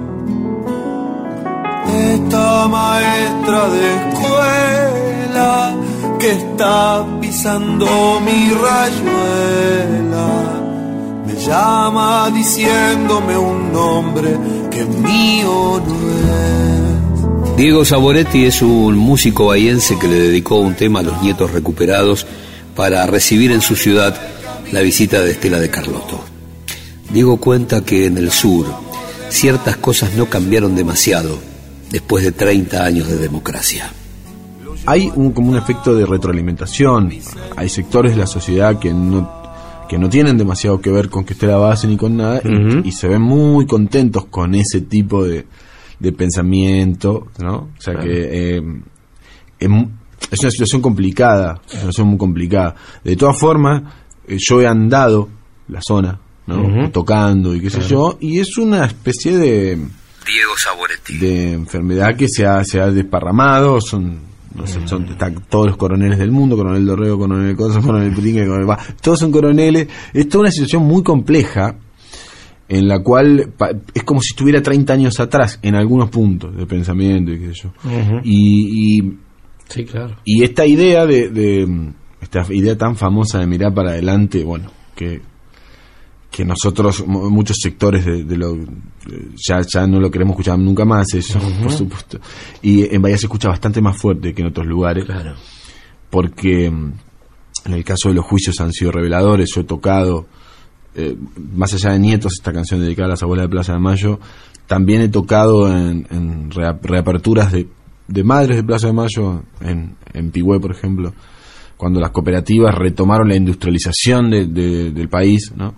Esta maestra de escuela que está pisando mi rayuela me llama diciéndome un nombre que mío no es. Diego Saboretti es un músico bahiense que le dedicó un tema a los nietos recuperados para recibir en su ciudad la visita de Estela de Carlotto. Diego cuenta que en el sur ciertas cosas no cambiaron demasiado después de treinta años de democracia. Hay un, como un efecto de retroalimentación. Hay sectores de la sociedad que no, que no tienen demasiado que ver con que esté la base ni con nada, uh-huh. y, y se ven muy contentos con ese tipo de, de pensamiento, ¿no? O sea, claro, que eh, es, es una situación complicada, es una situación muy complicada. De todas formas, eh, yo he andado la zona, ¿no? Uh-huh. Tocando y qué sé uh-huh. yo, y es una especie de Diego Saboretti de enfermedad que se ha, se ha desparramado. Son, no sé, son están todos los coroneles del mundo, coronel Dorrego, coronel Cosa, coronel Pringue, coronel Va, todos son coroneles. Es toda una situación muy compleja en la cual pa, es como si estuviera treinta años atrás en algunos puntos de pensamiento y qué sé yo. Uh-huh. y, y sí, claro. Y esta idea de, de esta idea tan famosa de mirar para adelante, bueno, que que nosotros, muchos sectores de, de lo ya, ya no lo queremos escuchar nunca más, eso, uh-huh. por supuesto. Y en Bahía se escucha bastante más fuerte que en otros lugares, claro, porque en el caso de los juicios han sido reveladores. Yo he tocado eh, más allá de Nietos, esta canción dedicada a las abuelas de Plaza de Mayo, también he tocado en, en rea- reaperturas de, de madres de Plaza de Mayo, en, en Pigüé, por ejemplo, cuando las cooperativas retomaron la industrialización de, de, del país, ¿no?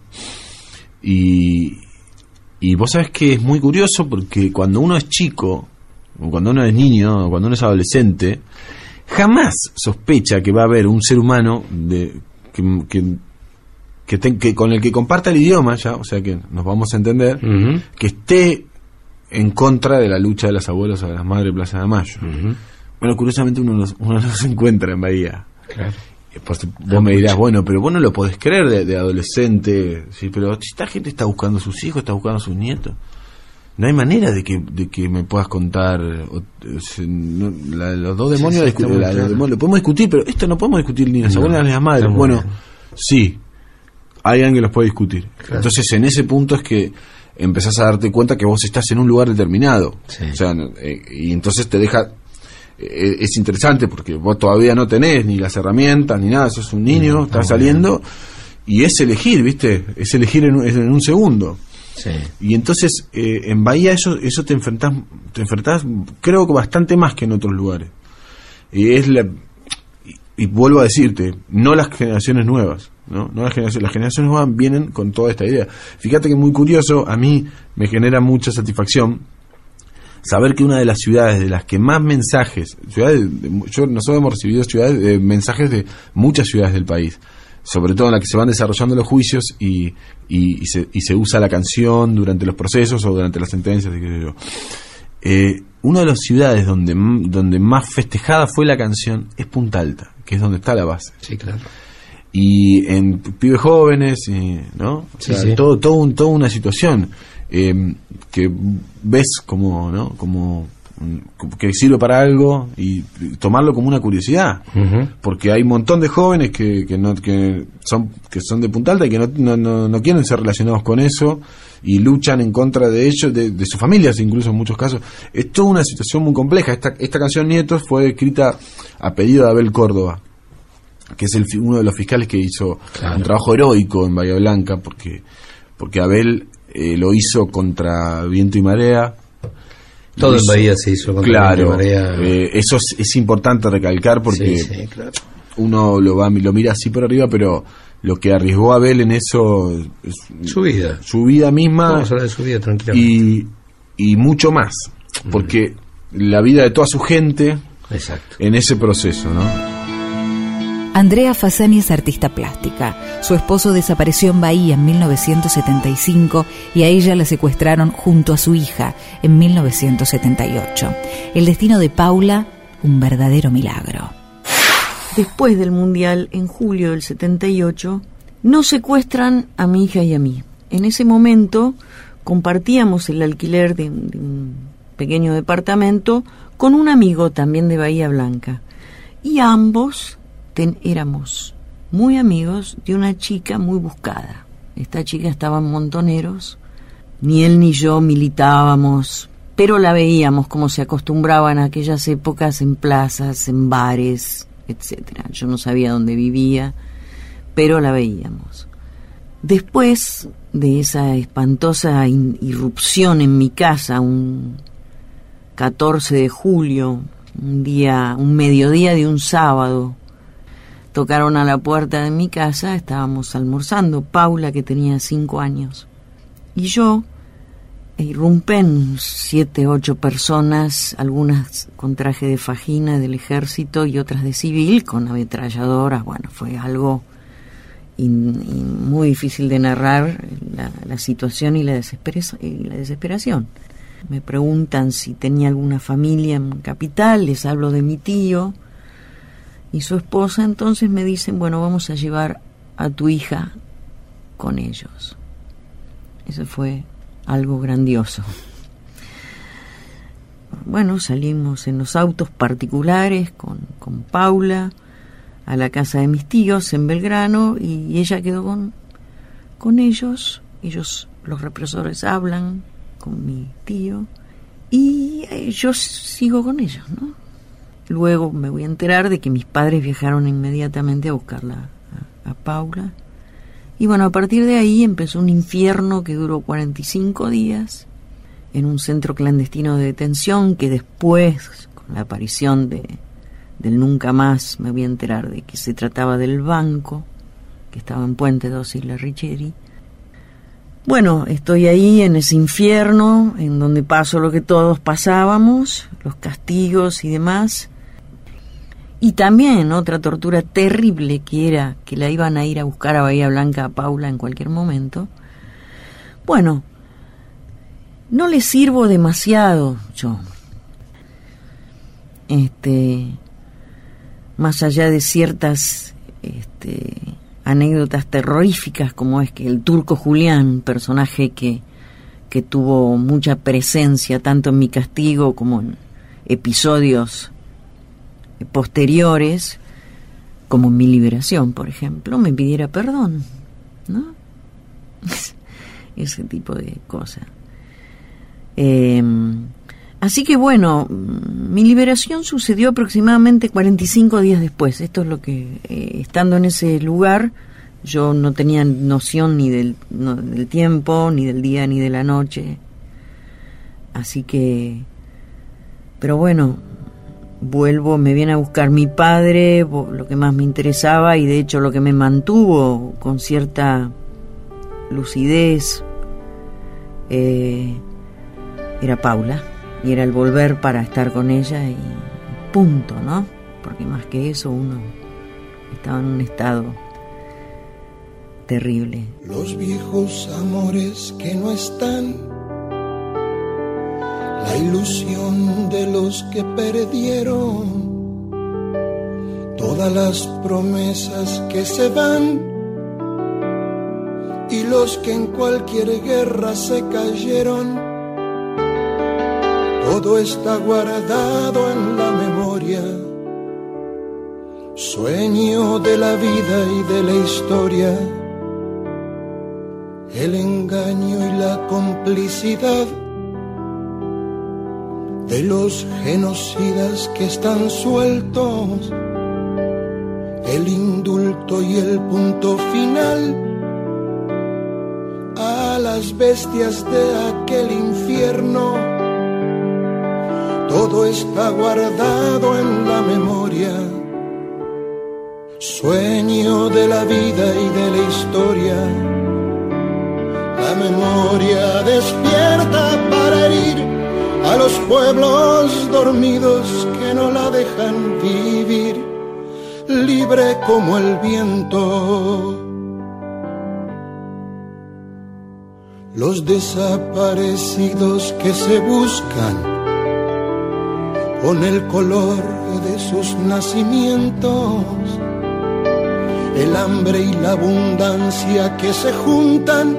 Y, y vos sabés que es muy curioso porque cuando uno es chico, o cuando uno es niño, o cuando uno es adolescente, jamás sospecha que va a haber un ser humano de que, que, que, te, que con el que comparta el idioma, ya, o sea que nos vamos a entender, uh-huh. que esté en contra de la lucha de las abuelas o de las madres de Plaza de Mayo. Uh-huh. Bueno, curiosamente uno los, uno los encuentra en Bahía. Claro. Pues vos me dirás, bueno, pero vos no lo podés creer de, de adolescente, sí, pero esta gente está buscando a sus hijos, está buscando a sus nietos. No hay manera de que de que me puedas contar o, se, no, la, los dos demonios, sí, sí, discu- la, claro. demonios, lo podemos discutir, pero esto no podemos discutir ni las no, abuelas ni las madres. Bueno, bien. Sí, hay alguien que los puede discutir. Claro. Entonces en ese punto es que empezás a darte cuenta que vos estás en un lugar determinado, sí. O sea, eh, y entonces te deja, eh, es interesante porque vos todavía no tenés ni las herramientas ni nada, sos un niño, no, estás saliendo bien. Y es elegir, ¿viste? Es elegir en, en un segundo. Sí. Y entonces eh, en Bahía eso eso te enfrentás te enfrentás creo que bastante más que en otros lugares. Y es la y, y vuelvo a decirte, no las generaciones nuevas, no, no las generaciones, las generaciones nuevas vienen con toda esta idea. Fíjate que muy curioso, a mí me genera mucha satisfacción saber que una de las ciudades de las que más mensajes, ciudades, yo nosotros hemos recibido ciudades eh, mensajes de muchas ciudades del país, sobre todo en la que se van desarrollando los juicios y, y, y, se, y se usa la canción durante los procesos o durante las sentencias. Y qué sé yo. Eh, una de las ciudades donde, donde más festejada fue la canción es Punta Alta, que es donde está la base. Sí, claro. Y en pibes jóvenes, y, ¿no? O sea, sí, sí. Todo, todo un, toda una situación eh, que ves como, ¿no? Como que sirve para algo y tomarlo como una curiosidad, uh-huh. Porque hay un montón de jóvenes que, que no que son que son de Punta Alta y que no, no, no, no quieren ser relacionados con eso y luchan en contra de ellos, de, de sus familias incluso en muchos casos. Es toda una situación muy compleja. Esta, esta canción Nietos fue escrita a pedido de Abel Córdoba, que es el, uno de los fiscales que hizo claro. un trabajo heroico en Bahía Blanca, porque porque Abel eh, lo hizo contra viento y marea. Todo en Bahía se hizo contra claro, viento y marea. Eh, eso es, es importante recalcar porque sí, sí, claro. uno lo va lo mira así por arriba, pero lo que arriesgó Abel en eso es su vida, su vida misma. Vamos a hablar de su vida tranquilamente. Y, y mucho más, porque mm. la vida de toda su gente. Exacto. En ese proceso, ¿no? Andrea Fasani es artista plástica. Su esposo desapareció en Bahía en mil novecientos setenta y cinco y a ella la secuestraron junto a su hija en mil novecientos setenta y ocho. El destino de Paula, un verdadero milagro. Después del Mundial, en julio del setenta y ocho, nos secuestran a mi hija y a mí. En ese momento compartíamos el alquiler de un, de un pequeño departamento con un amigo también de Bahía Blanca. Y ambos éramos muy amigos de una chica muy buscada. Esta chica estaba en Montoneros, ni él ni yo militábamos, pero la veíamos como se acostumbraban a aquellas épocas en plazas, en bares, etcétera. Yo no sabía dónde vivía, pero la veíamos. Después de esa espantosa irrupción en mi casa, un catorce de julio, un día, un mediodía de un sábado, tocaron a la puerta de mi casa, estábamos almorzando, Paula, que tenía cinco años, y yo, e irrumpen siete, ocho personas, algunas con traje de fajina del ejército y otras de civil, con ametralladoras. Bueno, fue algo in, in, muy difícil de narrar, la, la situación y la, desespera- y la desesperación. Me preguntan si tenía alguna familia en Capital, les hablo de mi tío y su esposa. Entonces me dicen, bueno, vamos a llevar a tu hija con ellos. Eso fue algo grandioso. Bueno, salimos en los autos particulares con, con Paula a la casa de mis tíos en Belgrano y ella quedó con, con ellos. Ellos, los represores, hablan con mi tío y yo sigo con ellos, ¿no? Luego me voy a enterar de que mis padres viajaron inmediatamente a buscarla a, a Paula Y bueno, a partir de ahí empezó un infierno que duró cuarenta y cinco días en un centro clandestino de detención, que después, con la aparición de, del Nunca Más, me voy a enterar de que se trataba del banco, que estaba en Puente dos y La Richeri. Bueno, estoy ahí en ese infierno, en donde paso lo que todos pasábamos, los castigos y demás. Y también otra tortura terrible, que era que la iban a ir a buscar a Bahía Blanca a Paula en cualquier momento. Bueno, no le sirvo demasiado yo. Este, más allá de ciertas este, anécdotas terroríficas, como es que el Turco Julián, personaje que, que tuvo mucha presencia tanto en mi castigo como en episodios posteriores, como en mi liberación, por ejemplo, me pidiera perdón, ¿no? Ese tipo de cosas. Eh, así que bueno, mi liberación sucedió aproximadamente cuarenta y cinco días después. Esto es lo que, eh, estando en ese lugar, yo no tenía noción ni del, no, del tiempo, ni del día, ni de la noche. Así que, pero bueno, vuelvo, me viene a buscar mi padre, lo que más me interesaba y de hecho lo que me mantuvo con cierta lucidez eh, era Paula, y era el volver para estar con ella y punto, ¿no? Porque más que eso uno estaba en un estado terrible. Los viejos amores que no están, la ilusión de los que perdieron, todas las promesas que se van y los que en cualquier guerra se cayeron, todo está guardado en la memoria, sueño de la vida y de la historia, el engaño y la complicidad de los genocidas que están sueltos, el indulto y el punto final a las bestias de aquel infierno, todo está guardado en la memoria, sueño de la vida y de la historia, la memoria despierta para herir a los pueblos dormidos que no la dejan vivir, libre como el viento. Los desaparecidos que se buscan con el color de sus nacimientos, el hambre y la abundancia que se juntan,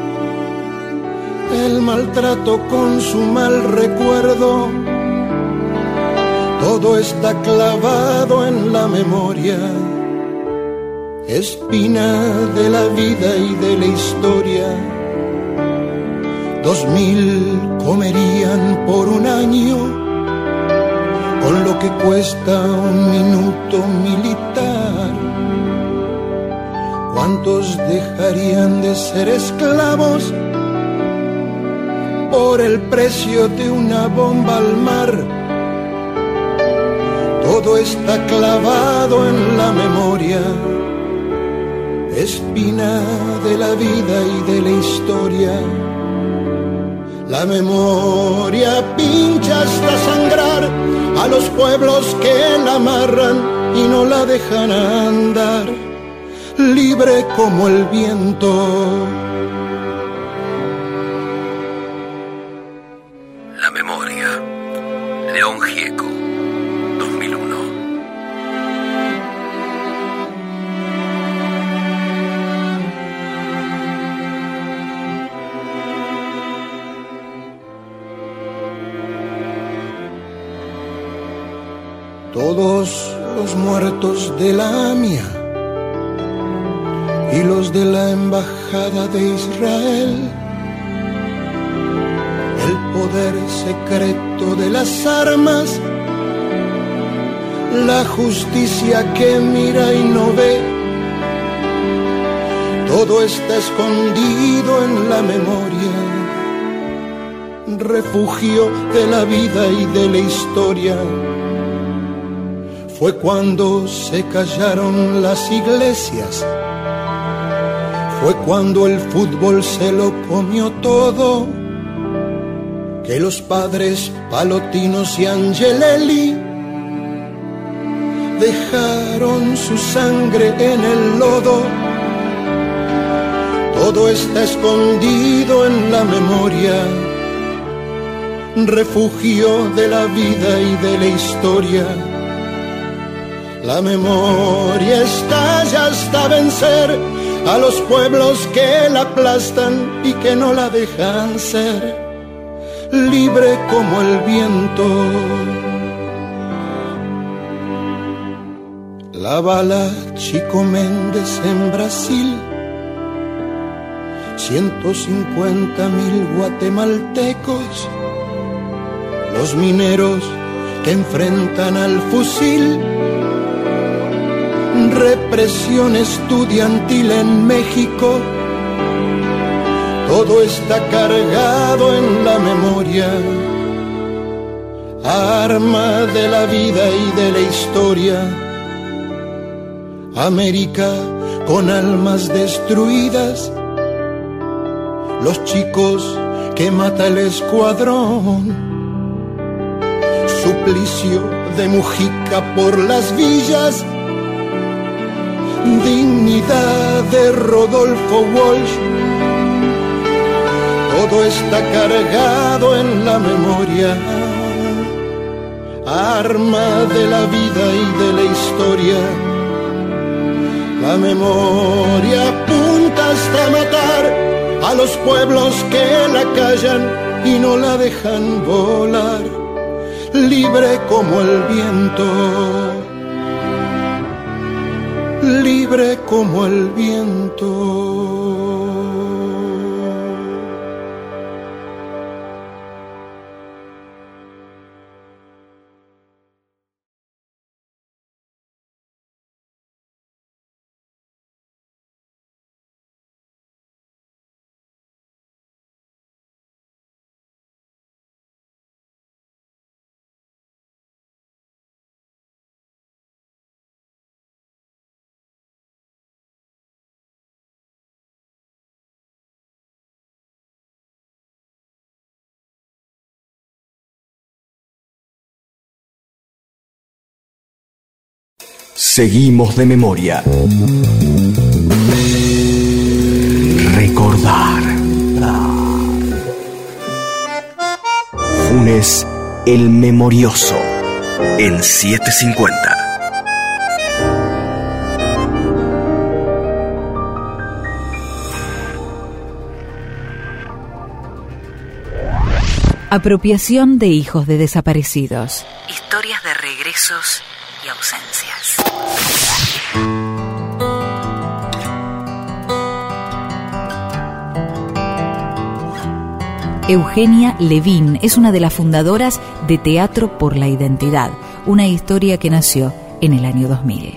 el maltrato con su mal recuerdo, todo está clavado en la memoria, espina de la vida y de la historia. Dos mil comerían por un año con lo que cuesta un minuto militar. ¿Cuántos dejarían de ser esclavos por el precio de una bomba al mar? Todo está clavado en la memoria, espina de la vida y de la historia. La memoria pincha hasta sangrar a los pueblos que la amarran y no la dejan andar, libre como el viento. La memoria. León Gieco, dos mil uno. Todos los muertos de la A M I A y los de la Embajada de Israel, el poder secreto de las armas, la justicia que mira y no ve, Todo está escondido en la memoria, refugio de la vida y de la historia. Fue cuando se callaron las iglesias, fue cuando el fútbol se lo comió todo, que los padres Palotinos y Angelelli dejaron su sangre en el lodo. Todo está escondido en la memoria, refugio de la vida y de la historia. La memoria estalla hasta vencer a los pueblos que la aplastan y que no la dejan ser libre como el viento. La bala Chico Méndez en Brasil, ciento cincuenta mil guatemaltecos, los mineros que enfrentan al fusil, represión estudiantil en México. Todo está cargado en la memoria, arma de la vida y de la historia. América con almas destruidas, los chicos que mata el escuadrón, suplicio de Mujica por las villas, dignidad de Rodolfo Walsh. Todo está cargado en la memoria, arma de la vida y de la historia. La memoria apunta hasta matar a los pueblos que la callan y no la dejan volar, libre como el viento, libre como el viento. Seguimos de memoria. Recordar. Funes el Memorioso en setecientos cincuenta. Apropiación de hijos de desaparecidos. Historias de regresos y ausencias. Eugenia Levin es una de las fundadoras de Teatro por la Identidad, una historia que nació en el año dos mil.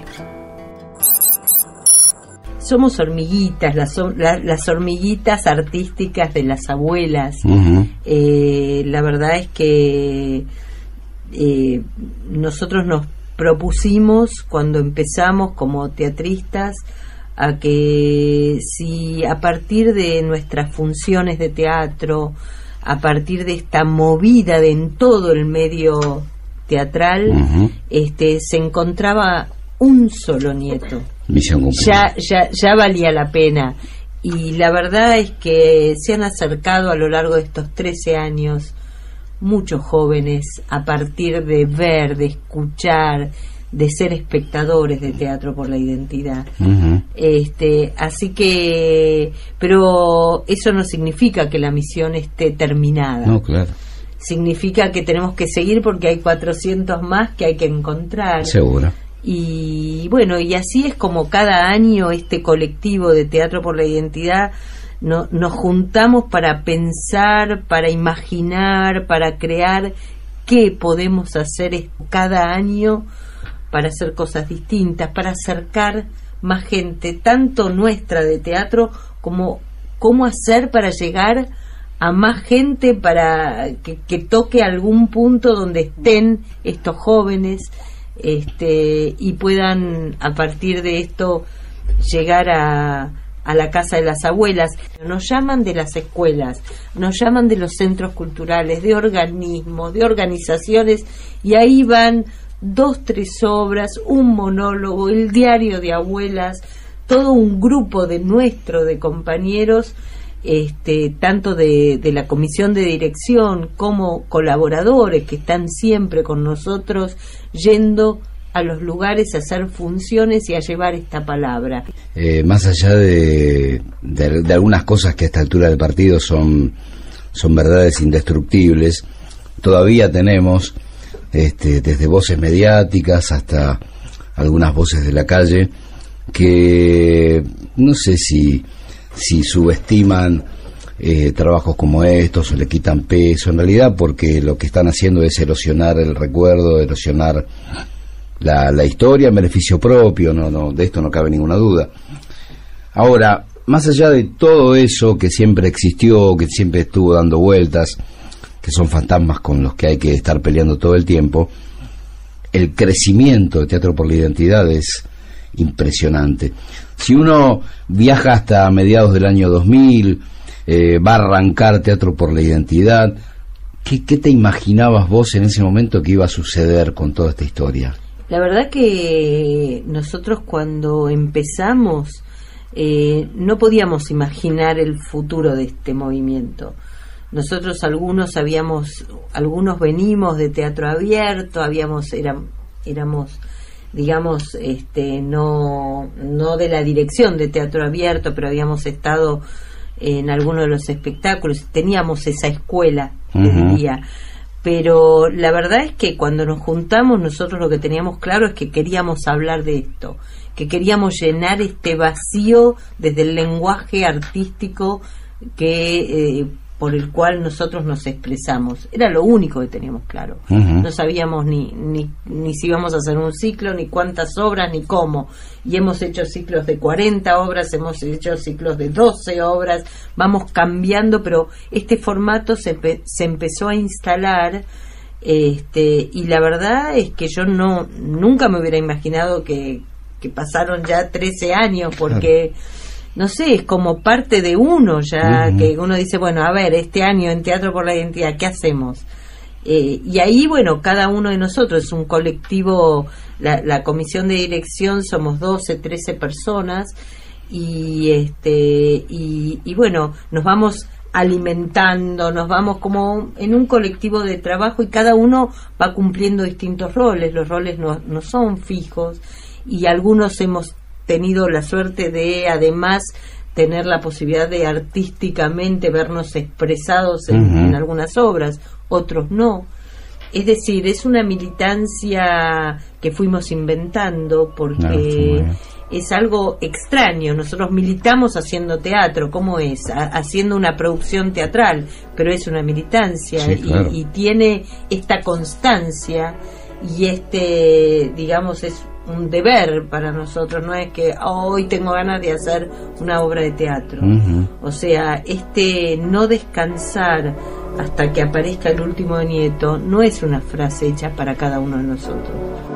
Somos hormiguitas, las, la, las hormiguitas artísticas de las abuelas. Uh-huh. Eh, la verdad es que eh, nosotros nos propusimos cuando empezamos como teatristas a que si a partir de nuestras funciones de teatro, a partir de esta movida de en todo el medio teatral, uh-huh. este se encontraba un solo nieto, misión ya, ya, ya valía la pena. Y la verdad es que se han acercado a lo largo de estos trece años muchos jóvenes a partir de ver, de escuchar, de ser espectadores de Teatro por la Identidad. Uh-huh. Este, así que, pero eso no significa que la misión esté terminada. No, claro. Significa que tenemos que seguir porque hay cuatrocientos más que hay que encontrar. Seguro. Y bueno, y así es como cada año este colectivo de Teatro por la Identidad no, nos juntamos para pensar, para imaginar, para crear qué podemos hacer cada año para hacer cosas distintas, para acercar más gente, tanto nuestra de teatro como cómo hacer para llegar a más gente, para que, que toque algún punto donde estén estos jóvenes, este, y puedan a partir de esto llegar a, a la casa de las abuelas. Nos llaman de las escuelas, nos llaman de los centros culturales, de organismos, de organizaciones, y ahí van dos, tres obras, un monólogo, el diario de abuelas, todo un grupo de nuestro, de compañeros, este, tanto de, de la comisión de dirección como colaboradores que están siempre con nosotros, yendo a los lugares a hacer funciones y a llevar esta palabra. Eh, más allá de, de, de algunas cosas que a esta altura del partido son, son verdades indestructibles, todavía tenemos, este, desde voces mediáticas hasta algunas voces de la calle, que no sé si, si subestiman eh, trabajos como estos o le quitan peso, en realidad porque lo que están haciendo es erosionar el recuerdo, erosionar la, la historia en beneficio propio, no, no, de esto no cabe ninguna duda. Ahora, más allá de todo eso que siempre existió, que siempre estuvo dando vueltas, que son fantasmas con los que hay que estar peleando todo el tiempo, el crecimiento de Teatro por la Identidad es impresionante. Si uno viaja hasta mediados del año dos mil, eh, va a arrancar Teatro por la Identidad, ¿qué, ¿qué te imaginabas vos en ese momento que iba a suceder con toda esta historia? La verdad que nosotros cuando empezamos eh, no podíamos imaginar el futuro de este movimiento. Nosotros algunos habíamos, algunos venimos de teatro abierto, habíamos, eran, éramos digamos, este, no, no de la dirección de teatro abierto, pero habíamos estado en algunos de los espectáculos, teníamos esa escuela, uh-huh. te diría. Pero la verdad es que cuando nos juntamos nosotros lo que teníamos claro es que queríamos hablar de esto, que queríamos llenar este vacío desde el lenguaje artístico que eh, por el cual nosotros nos expresamos. Era lo único que teníamos claro. Uh-huh. No sabíamos ni, ni, ni si íbamos a hacer un ciclo, ni cuántas obras, ni cómo. Y hemos hecho ciclos de cuarenta obras, hemos hecho ciclos de doce obras, vamos cambiando, pero este formato se, se empezó a instalar, este, y la verdad es que yo no nunca me hubiera imaginado que, que pasaron ya trece años, porque... no sé, es como parte de uno ya, uh-huh. que uno dice, bueno, a ver, este año en Teatro por la Identidad, ¿qué hacemos? Eh, y ahí, bueno, cada uno de nosotros es un colectivo, la, la comisión de dirección somos doce, trece personas, y este y, y bueno, nos vamos alimentando, nos vamos como en un colectivo de trabajo y cada uno va cumpliendo distintos roles, los roles no, no son fijos, y algunos hemos tenido la suerte de además tener la posibilidad de artísticamente vernos expresados en, uh-huh. en algunas obras, otros no. Es decir, es una militancia que fuimos inventando porque no, es algo extraño. Nosotros militamos haciendo teatro, ¿cómo es? Ha, haciendo una producción teatral, pero es una militancia, sí, claro. y, y tiene esta constancia y este, digamos, es un deber para nosotros, no es que oh, hoy tengo ganas de hacer una obra de teatro. Uh-huh. O sea, este no descansar hasta que aparezca el último nieto no es una frase hecha para cada uno de nosotros.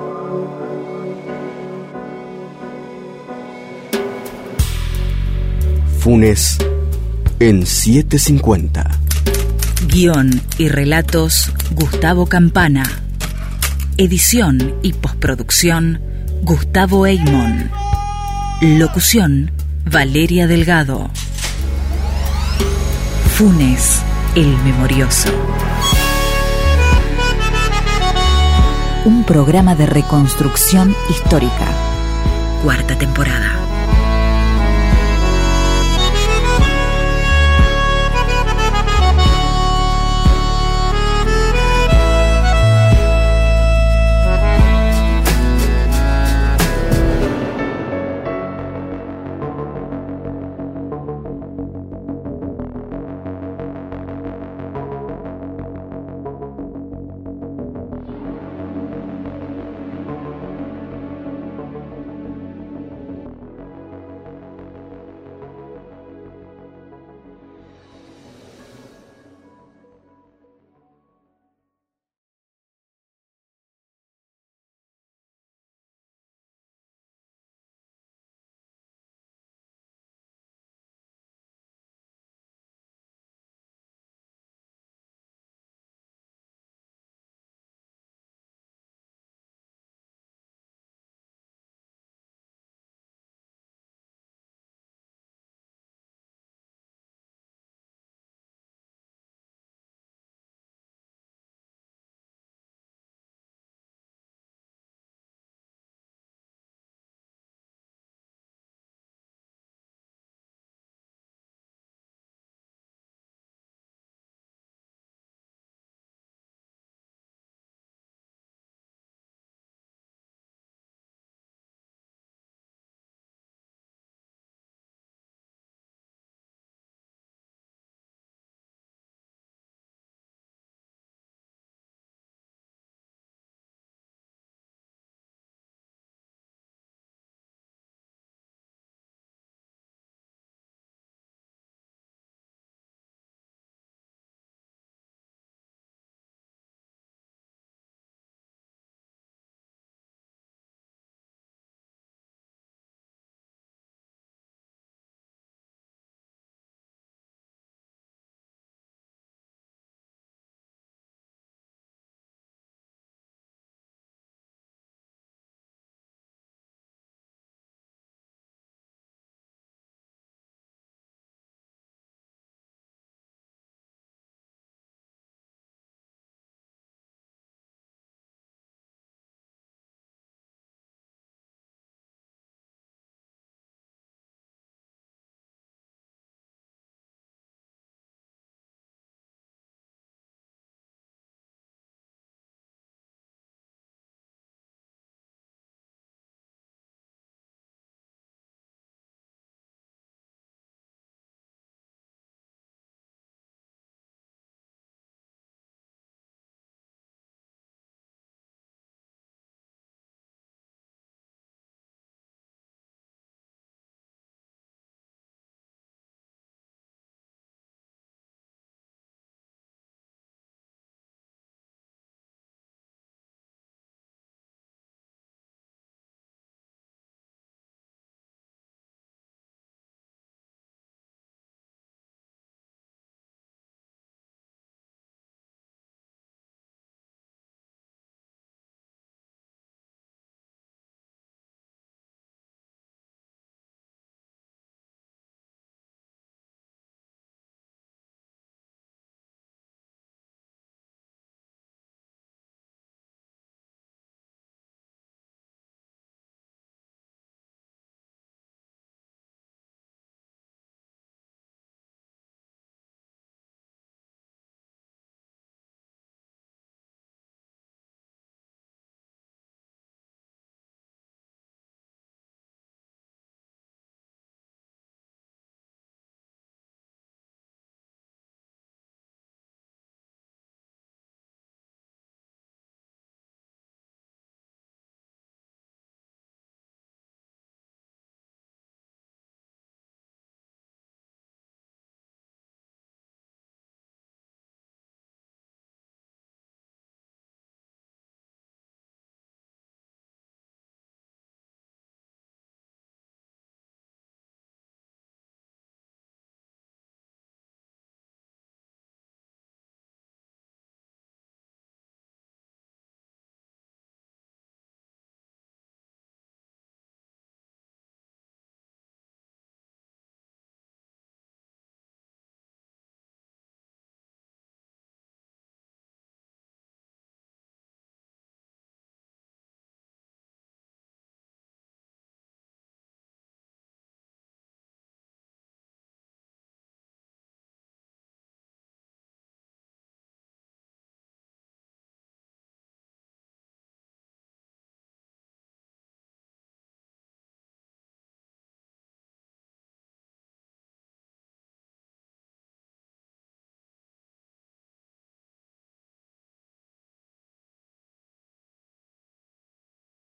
Funes en setecientos cincuenta. Guión y relatos Gustavo Campana. Edición y postproducción Gustavo Eymon. Locución Valeria Delgado. Funes, el memorioso. Un programa de reconstrucción histórica. Cuarta temporada.